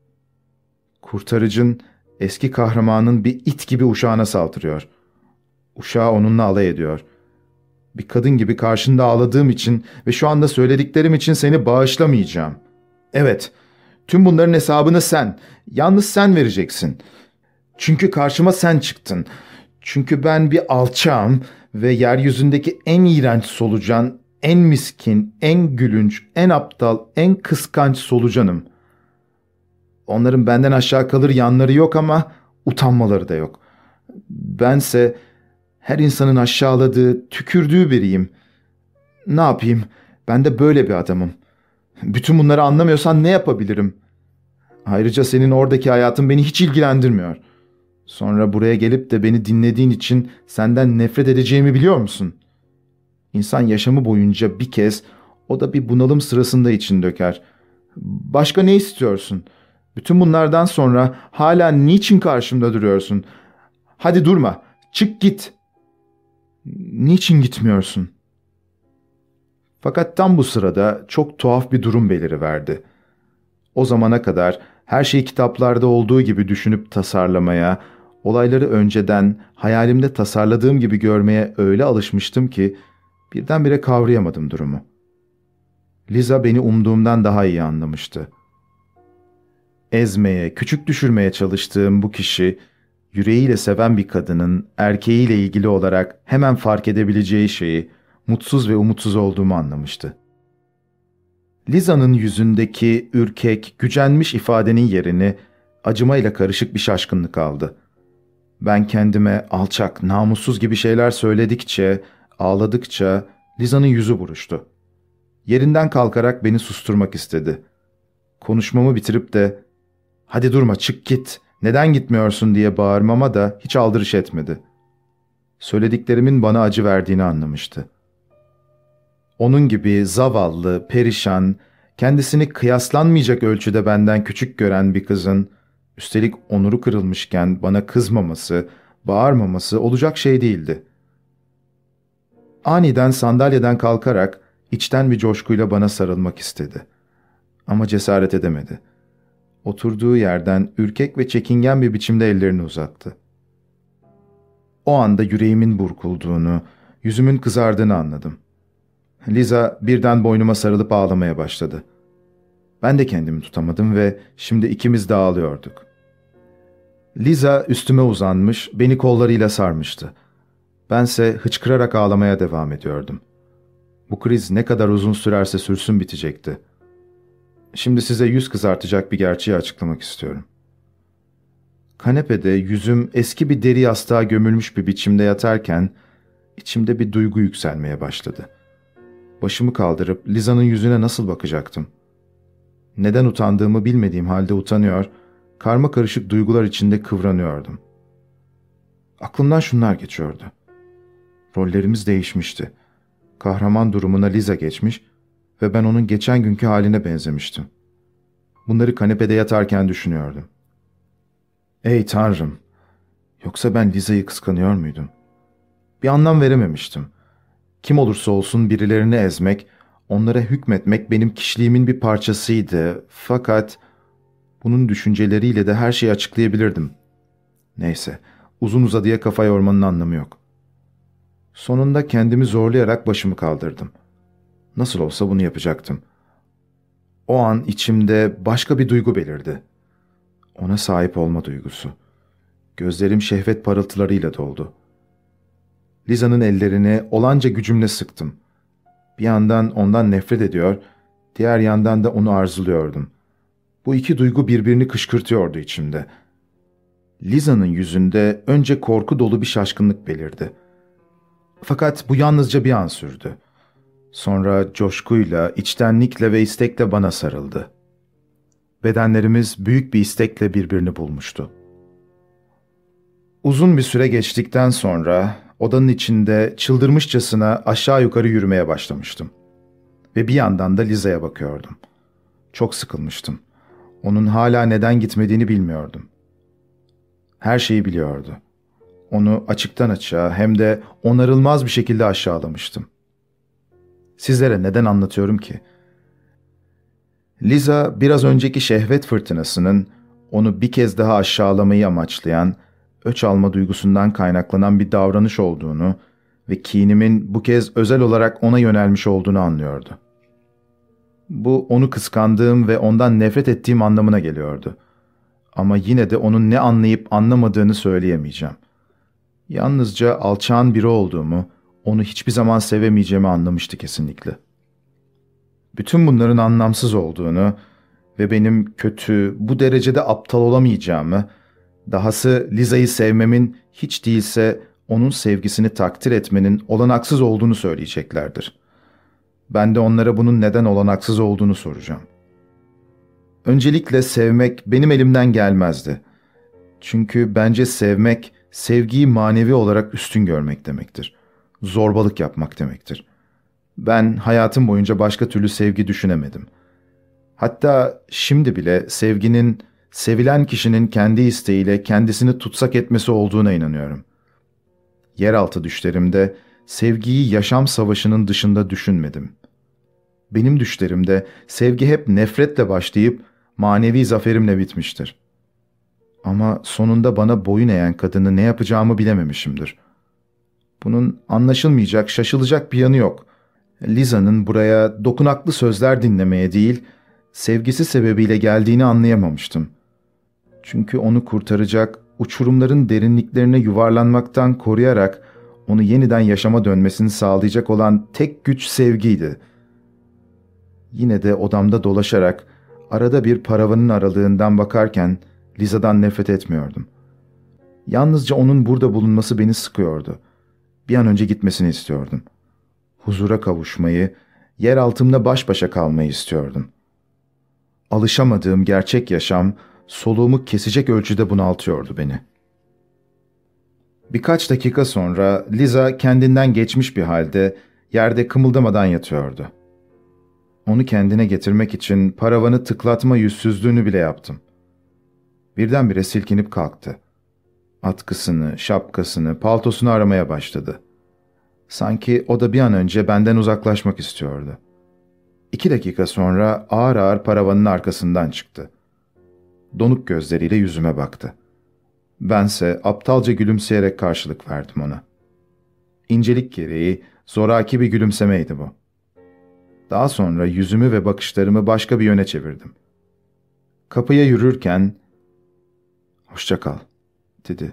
Kurtarıcın eski kahramanın bir it gibi uşağına saldırıyor. Uşağı onunla alay ediyor. Bir kadın gibi karşında ağladığım için ve şu anda söylediklerim için seni bağışlamayacağım. Evet, tüm bunların hesabını sen, yalnız sen vereceksin. Çünkü karşıma sen çıktın. Çünkü ben bir alçağım ve yeryüzündeki en iğrenç solucan, en miskin, en gülünç, en aptal, en kıskanç solucanım. Onların benden aşağı kalır yanları yok ama utanmaları da yok. Bense her insanın aşağıladığı, tükürdüğü biriyim. Ne yapayım? Ben de böyle bir adamım. Bütün bunları anlamıyorsan ne yapabilirim? Ayrıca senin oradaki hayatın beni hiç ilgilendirmiyor. Sonra buraya gelip de beni dinlediğin için senden nefret edeceğimi biliyor musun? İnsan yaşamı boyunca bir kez, o da bir bunalım sırasında için döker. Başka ne istiyorsun? Bütün bunlardan sonra hala niçin karşımda duruyorsun? Hadi durma, çık git. Niçin gitmiyorsun? Fakat tam bu sırada çok tuhaf bir durum beliriverdi. O zamana kadar her şeyi kitaplarda olduğu gibi düşünüp tasarlamaya, olayları önceden hayalimde tasarladığım gibi görmeye öyle alışmıştım ki birdenbire kavrayamadım durumu. Liza beni umduğumdan daha iyi anlamıştı. Ezmeye, küçük düşürmeye çalıştığım bu kişi, yüreğiyle seven bir kadının erkeğiyle ilgili olarak hemen fark edebileceği şeyi, mutsuz ve umutsuz olduğumu anlamıştı. Liza'nın yüzündeki ürkek, gücenmiş ifadenin yerini acımayla karışık bir şaşkınlık aldı. Ben kendime alçak, namussuz gibi şeyler söyledikçe, ağladıkça Liza'nın yüzü buruştu. Yerinden kalkarak beni susturmak istedi. Konuşmamı bitirip de "Hadi durma, çık git, neden gitmiyorsun?" diye bağırmama da hiç aldırış etmedi. Söylediklerimin bana acı verdiğini anlamıştı. Onun gibi zavallı, perişan, kendisini kıyaslanmayacak ölçüde benden küçük gören bir kızın, üstelik onuru kırılmışken bana kızmaması, bağırmaması olacak şey değildi. Aniden sandalyeden kalkarak içten bir coşkuyla bana sarılmak istedi. Ama cesaret edemedi. Oturduğu yerden ürkek ve çekingen bir biçimde ellerini uzattı. O anda yüreğimin burkulduğunu, yüzümün kızardığını anladım. Liza birden boynuma sarılıp ağlamaya başladı. Ben de kendimi tutamadım ve şimdi ikimiz de ağlıyorduk. Liza üstüme uzanmış, beni kollarıyla sarmıştı. Bense hıçkırarak ağlamaya devam ediyordum. Bu kriz ne kadar uzun sürerse sürsün bitecekti. Şimdi size yüz kızartacak bir gerçeği açıklamak istiyorum. Kanepede yüzüm eski bir deri yastığa gömülmüş bir biçimde yatarken içimde bir duygu yükselmeye başladı. Başımı kaldırıp Liza'nın yüzüne nasıl bakacaktım? Neden utandığımı bilmediğim halde utanıyor, karma karışık duygular içinde kıvranıyordum. Aklımdan şunlar geçiyordu. Rollerimiz değişmişti. Kahraman durumuna Liza geçmiş ve ben onun geçen günkü haline benzemiştim. Bunları kanepede yatarken düşünüyordum. Ey Tanrım! Yoksa ben Liza'yı kıskanıyor muydum? Bir anlam verememiştim. Kim olursa olsun birilerini ezmek, onlara hükmetmek benim kişiliğimin bir parçasıydı. Fakat bunun düşünceleriyle de her şeyi açıklayabilirdim. Neyse, uzun uzadıya kafa yormanın anlamı yok. Sonunda kendimi zorlayarak başımı kaldırdım. Nasıl olsa bunu yapacaktım. O an içimde başka bir duygu belirdi. Ona sahip olma duygusu. Gözlerim şehvet parıltılarıyla doldu. Liza'nın ellerini olanca gücümle sıktım. Bir yandan ondan nefret ediyor, diğer yandan da onu arzuluyordum. Bu iki duygu birbirini kışkırtıyordu içimde. Liza'nın yüzünde önce korku dolu bir şaşkınlık belirdi. Fakat bu yalnızca bir an sürdü. Sonra coşkuyla, içtenlikle ve istekle bana sarıldı. Bedenlerimiz büyük bir istekle birbirini bulmuştu. Uzun bir süre geçtikten sonra odanın içinde çıldırmışçasına aşağı yukarı yürümeye başlamıştım. Ve bir yandan da Liza'ya bakıyordum. Çok sıkılmıştım. Onun hala neden gitmediğini bilmiyordum. Her şeyi biliyordu. Onu açıktan açığa hem de onarılmaz bir şekilde aşağılamıştım. Sizlere neden anlatıyorum ki? Liza biraz önceki şehvet fırtınasının onu bir kez daha aşağılamayı amaçlayan, öç alma duygusundan kaynaklanan bir davranış olduğunu ve kinimin bu kez özel olarak ona yönelmiş olduğunu anlıyordu. Bu onu kıskandığım ve ondan nefret ettiğim anlamına geliyordu. Ama yine de onun ne anlayıp anlamadığını söyleyemeyeceğim. Yalnızca alçağın biri olduğumu, onu hiçbir zaman sevemeyeceğimi anlamıştı kesinlikle. Bütün bunların anlamsız olduğunu ve benim kötü, bu derecede aptal olamayacağımı, dahası Liza'yı sevmemin hiç değilse onun sevgisini takdir etmenin olanaksız olduğunu söyleyeceklerdir. Ben de onlara bunun neden olanaksız olduğunu soracağım. Öncelikle sevmek benim elimden gelmezdi. Çünkü bence sevmek, sevgiyi manevi olarak üstün görmek demektir. Zorbalık yapmak demektir. Ben hayatım boyunca başka türlü sevgi düşünemedim. Hatta şimdi bile sevginin, sevilen kişinin kendi isteğiyle kendisini tutsak etmesi olduğuna inanıyorum. Yeraltı düşlerimde sevgiyi yaşam savaşının dışında düşünmedim. Benim düşlerimde sevgi hep nefretle başlayıp manevi zaferimle bitmiştir. Ama sonunda bana boyun eğen kadını ne yapacağımı bilememişimdir. Bunun anlaşılmayacak, şaşılacak bir yanı yok. Liza'nın buraya dokunaklı sözler dinlemeye değil, sevgisi sebebiyle geldiğini anlayamamıştım. Çünkü onu kurtaracak, uçurumların derinliklerine yuvarlanmaktan koruyarak onu yeniden yaşama dönmesini sağlayacak olan tek güç sevgiydi. Yine de odamda dolaşarak, arada bir paravanın aralığından bakarken Liza'dan nefret etmiyordum. Yalnızca onun burada bulunması beni sıkıyordu. Bir an önce gitmesini istiyordum. Huzura kavuşmayı, yer altımda baş başa kalmayı istiyordum. Alışamadığım gerçek yaşam, soluğumu kesecek ölçüde bunaltıyordu beni. Birkaç dakika sonra Liza kendinden geçmiş bir halde yerde kımıldamadan yatıyordu. Onu kendine getirmek için paravanı tıklatma yüzsüzlüğünü bile yaptım. Birdenbire silkinip kalktı. Atkısını, şapkasını, paltosunu aramaya başladı. Sanki o da bir an önce benden uzaklaşmak istiyordu. İki dakika sonra ağır ağır paravanın arkasından çıktı. Donuk gözleriyle yüzüme baktı. Bense aptalca gülümseyerek karşılık verdim ona. İncelik gereği zoraki bir gülümsemeydi bu. Daha sonra yüzümü ve bakışlarımı başka bir yöne çevirdim. Kapıya yürürken, "Hoşça kal," dedi.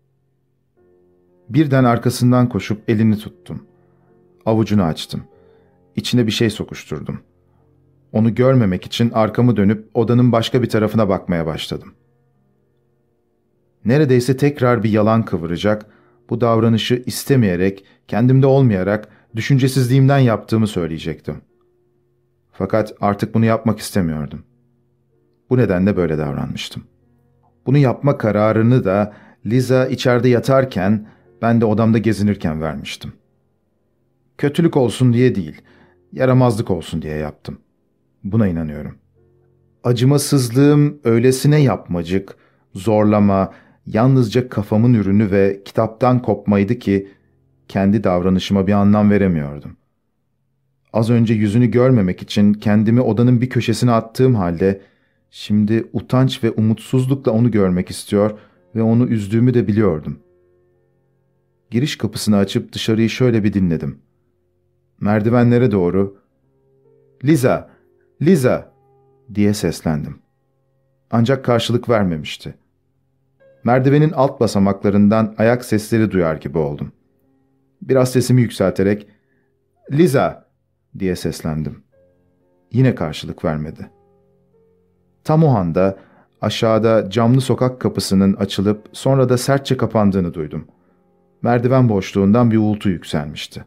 Birden arkasından koşup elini tuttum. Avucunu açtım. İçine bir şey sokuşturdum. Onu görmemek için arkamı dönüp odanın başka bir tarafına bakmaya başladım. Neredeyse tekrar bir yalan kıvıracak, bu davranışı istemeyerek, kendimde olmayarak, düşüncesizliğimden yaptığımı söyleyecektim. Fakat artık bunu yapmak istemiyordum. Bu nedenle böyle davranmıştım. Bunu yapma kararını da Liza içeride yatarken, ben de odamda gezinirken vermiştim. Kötülük olsun diye değil, yaramazlık olsun diye yaptım. Buna inanıyorum. Acımasızlığım öylesine yapmacık, zorlama, yalnızca kafamın ürünü ve kitaptan kopmaydı ki kendi davranışıma bir anlam veremiyordum. Az önce yüzünü görmemek için kendimi odanın bir köşesine attığım halde şimdi utanç ve umutsuzlukla onu görmek istiyor ve onu üzdüğümü de biliyordum. Giriş kapısını açıp dışarıyı şöyle bir dinledim. Merdivenlere doğru "Liza, Liza!" diye seslendim. Ancak karşılık vermemişti. Merdivenin alt basamaklarından ayak sesleri duyar gibi oldum. Biraz sesimi yükselterek "Liza!" diye seslendim. Yine karşılık vermedi. Tam o anda Aşağıda camlı sokak kapısının açılıp sonra da sertçe kapandığını duydum. Merdiven boşluğundan bir uğultu yükselmişti.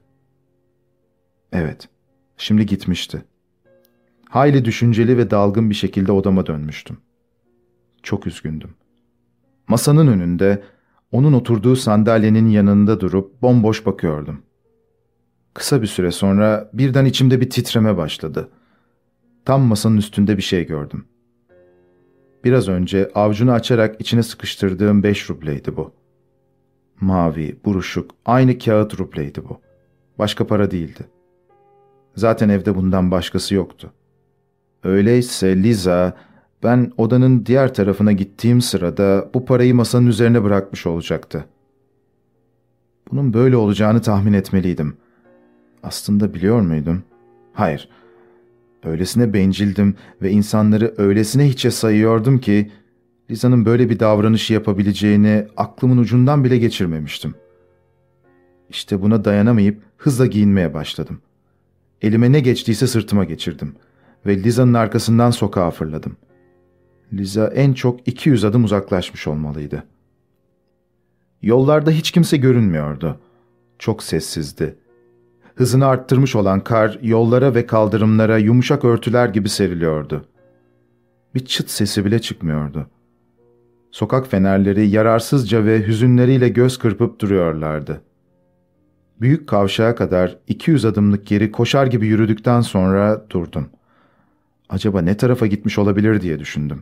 Evet, şimdi gitmişti. Hayli düşünceli ve dalgın bir şekilde odama dönmüştüm. Çok üzgündüm. Masanın önünde, onun oturduğu sandalyenin yanında durup bomboş bakıyordum. Kısa bir süre sonra birden içimde bir titreme başladı. Tam masanın üstünde bir şey gördüm. Biraz önce avucunu açarak içine sıkıştırdığım beş rubleydi bu. Mavi, buruşuk, aynı kağıt rubleydi bu. Başka para değildi. Zaten evde bundan başkası yoktu. Öyleyse Liza, ben odanın diğer tarafına gittiğim sırada bu parayı masanın üzerine bırakmış olacaktı. Bunun böyle olacağını tahmin etmeliydim. Aslında biliyor muydum? Hayır. Öylesine bencildim ve insanları öylesine hiçe sayıyordum ki Liza'nın böyle bir davranışı yapabileceğini aklımın ucundan bile geçirmemiştim. İşte buna dayanamayıp hızla giyinmeye başladım. Elime ne geçtiyse sırtıma geçirdim ve Liza'nın arkasından sokağa fırladım. Liza en çok iki yüz adım uzaklaşmış olmalıydı. Yollarda hiç kimse görünmüyordu. Çok sessizdi. Hızını arttırmış olan kar yollara ve kaldırımlara yumuşak örtüler gibi seriliyordu. Bir çıt sesi bile çıkmıyordu. Sokak fenerleri yararsızca ve hüzünleriyle göz kırpıp duruyorlardı. Büyük kavşağa kadar iki yüz adımlık geri koşar gibi yürüdükten sonra durdum. Acaba ne tarafa gitmiş olabilir diye düşündüm.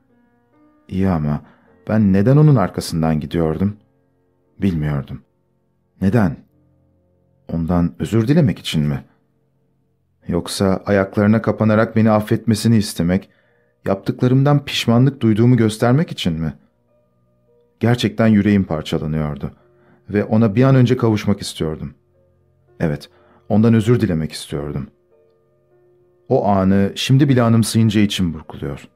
İyi ama ben neden onun arkasından gidiyordum? Bilmiyordum. Neden? Ondan özür dilemek için mi? Yoksa ayaklarına kapanarak beni affetmesini istemek, yaptıklarımdan pişmanlık duyduğumu göstermek için mi? Gerçekten yüreğim parçalanıyordu ve ona bir an önce kavuşmak istiyordum. Evet, ondan özür dilemek istiyordum. O anı şimdi bile anımsayınca içim burkuluyor.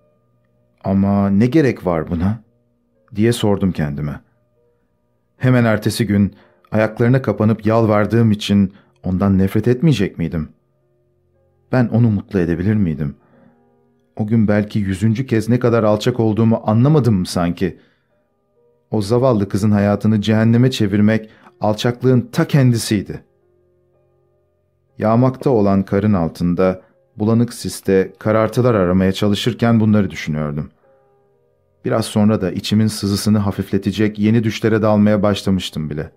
Ama ne gerek var buna? Diye sordum kendime. Hemen ertesi gün ayaklarına kapanıp yalvardığım için ondan nefret etmeyecek miydim? Ben onu mutlu edebilir miydim? O gün belki yüzüncü kez ne kadar alçak olduğumu anlamadım mı sanki? O zavallı kızın hayatını cehenneme çevirmek alçaklığın ta kendisiydi. Yağmakta olan karın altında, bulanık siste karartılar aramaya çalışırken bunları düşünüyordum. Biraz sonra da içimin sızısını hafifletecek yeni düşlere dalmaya başlamıştım bile.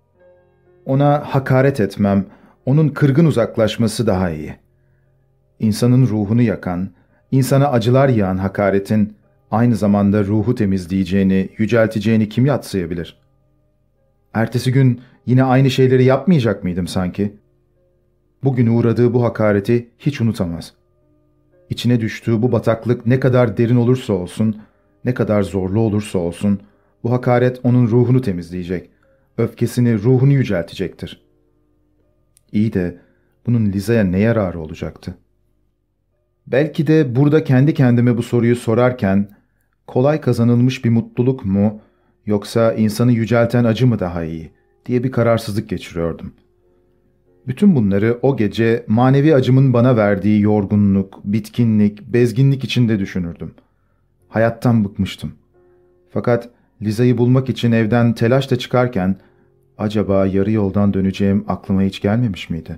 Ona hakaret etmem, onun kırgın uzaklaşması daha iyi. İnsanın ruhunu yakan, insana acılar yağan hakaretin aynı zamanda ruhu temizleyeceğini, yücelteceğini kim yadsıyabilir? Ertesi gün yine aynı şeyleri yapmayacak mıydım sanki? Bugün uğradığı bu hakareti hiç unutamaz. İçine düştüğü bu bataklık ne kadar derin olursa olsun, ne kadar zorlu olursa olsun, bu hakaret onun ruhunu temizleyecek, öfkesini, ruhunu yüceltecektir. İyi de bunun Liza'ya ne yararı olacaktı? Belki de burada kendi kendime bu soruyu sorarken, kolay kazanılmış bir mutluluk mu, yoksa insanı yücelten acı mı daha iyi diye bir kararsızlık geçiriyordum. Bütün bunları o gece manevi acımın bana verdiği yorgunluk, bitkinlik, bezginlik içinde düşünürdüm. Hayattan bıkmıştım. Fakat Liza'yı bulmak için evden telaşla çıkarken, acaba yarı yoldan döneceğim aklıma hiç gelmemiş miydi?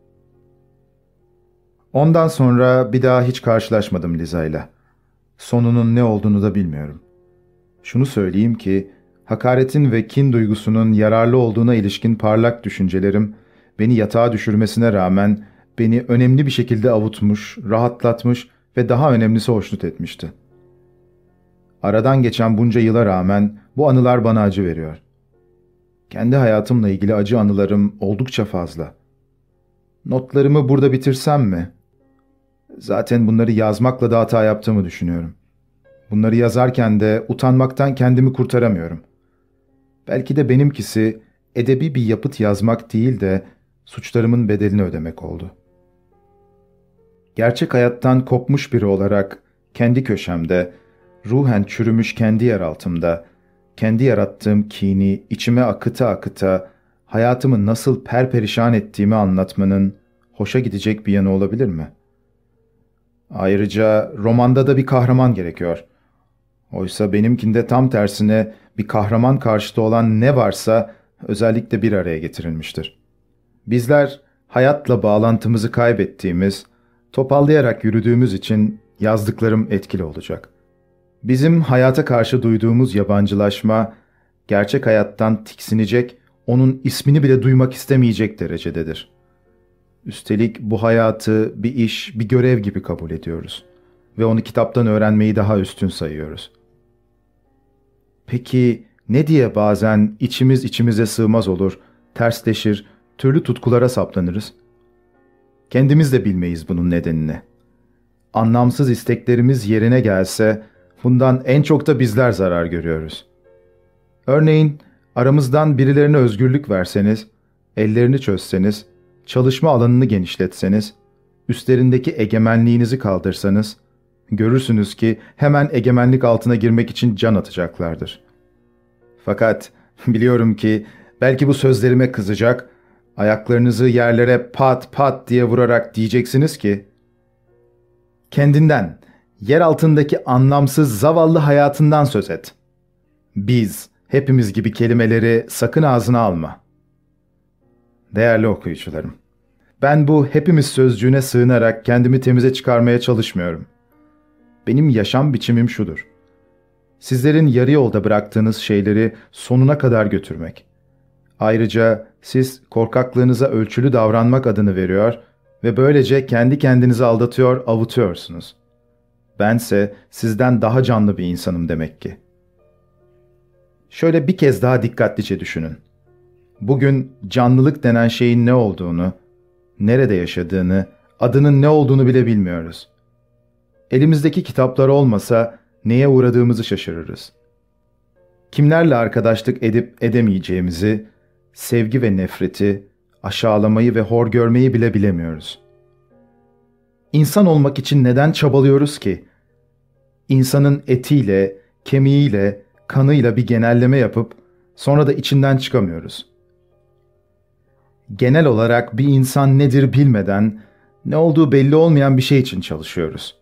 Ondan sonra bir daha hiç karşılaşmadım Liza'yla. Sonunun ne olduğunu da bilmiyorum. Şunu söyleyeyim ki, hakaretin ve kin duygusunun yararlı olduğuna ilişkin parlak düşüncelerim, beni yatağa düşürmesine rağmen beni önemli bir şekilde avutmuş, rahatlatmış ve daha önemlisi hoşnut etmişti. Aradan geçen bunca yıla rağmen bu anılar bana acı veriyor. Kendi hayatımla ilgili acı anılarım oldukça fazla. Notlarımı burada bitirsem mi? Zaten bunları yazmakla da hata yaptığımı düşünüyorum. Bunları yazarken de utanmaktan kendimi kurtaramıyorum. Belki de benimkisi edebi bir yapıt yazmak değil de suçlarımın bedelini ödemek oldu. Gerçek hayattan kopmuş biri olarak kendi köşemde, ruhen çürümüş kendi yeraltımda, kendi yarattığım kini içime akıta akıta hayatımı nasıl perperişan ettiğimi anlatmanın hoşa gidecek bir yanı olabilir mi? Ayrıca romanda da bir kahraman gerekiyor. Oysa benimkinde tam tersine bir kahraman karşıtı olan ne varsa özellikle bir araya getirilmiştir. Bizler hayatla bağlantımızı kaybettiğimiz, topallayarak yürüdüğümüz için yazdıklarım etkili olacak. Bizim hayata karşı duyduğumuz yabancılaşma, gerçek hayattan tiksinecek, onun ismini bile duymak istemeyecek derecededir. Üstelik bu hayatı bir iş, bir görev gibi kabul ediyoruz ve onu kitaptan öğrenmeyi daha üstün sayıyoruz. Peki ne diye bazen içimiz içimize sığmaz olur, tersleşir, türlü tutkulara saplanırız? Kendimiz de bilmeyiz bunun nedenini. Anlamsız isteklerimiz yerine gelse, bundan en çok da bizler zarar görüyoruz. Örneğin aramızdan birilerine özgürlük verseniz, ellerini çözseniz, çalışma alanını genişletseniz, üstlerindeki egemenliğinizi kaldırsanız, görürsünüz ki hemen egemenlik altına girmek için can atacaklardır. Fakat biliyorum ki belki bu sözlerime kızacak, ayaklarınızı yerlere pat pat diye vurarak diyeceksiniz ki, kendinden, yer altındaki anlamsız zavallı hayatından söz et. Biz, hepimiz gibi kelimeleri sakın ağzına alma. Değerli okuyucularım, ben bu hepimiz sözcüğüne sığınarak kendimi temize çıkarmaya çalışmıyorum. Benim yaşam biçimim şudur: sizlerin yarı yolda bıraktığınız şeyleri sonuna kadar götürmek. Ayrıca siz korkaklığınıza ölçülü davranmak adını veriyor ve böylece kendi kendinizi aldatıyor, avutuyorsunuz. Bense sizden daha canlı bir insanım demek ki. Şöyle bir kez daha dikkatlice düşünün. Bugün canlılık denen şeyin ne olduğunu, nerede yaşadığını, adının ne olduğunu bile bilmiyoruz. Elimizdeki kitaplar olmasa neye uğradığımızı şaşırırız. Kimlerle arkadaşlık edip edemeyeceğimizi, sevgi ve nefreti, aşağılamayı ve hor görmeyi bile bilemiyoruz. İnsan olmak için neden çabalıyoruz ki? İnsanın etiyle, kemiğiyle, kanıyla bir genelleme yapıp sonra da içinden çıkamıyoruz. Genel olarak bir insan nedir bilmeden, ne olduğu belli olmayan bir şey için çalışıyoruz.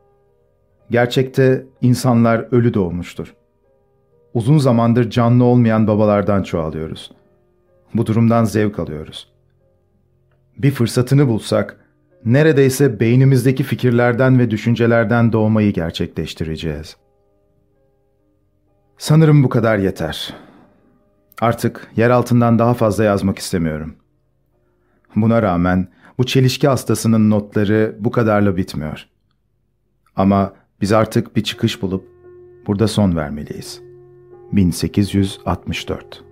Gerçekte insanlar ölü doğmuştur. Uzun zamandır canlı olmayan babalardan çoğalıyoruz. Bu durumdan zevk alıyoruz. Bir fırsatını bulsak, neredeyse beynimizdeki fikirlerden ve düşüncelerden doğmayı gerçekleştireceğiz. Sanırım bu kadar yeter. Artık yer altından daha fazla yazmak istemiyorum. Buna rağmen bu çelişki hastasının notları bu kadarla bitmiyor. Ama biz artık bir çıkış bulup burada son vermeliyiz. bin sekiz yüz altmış dört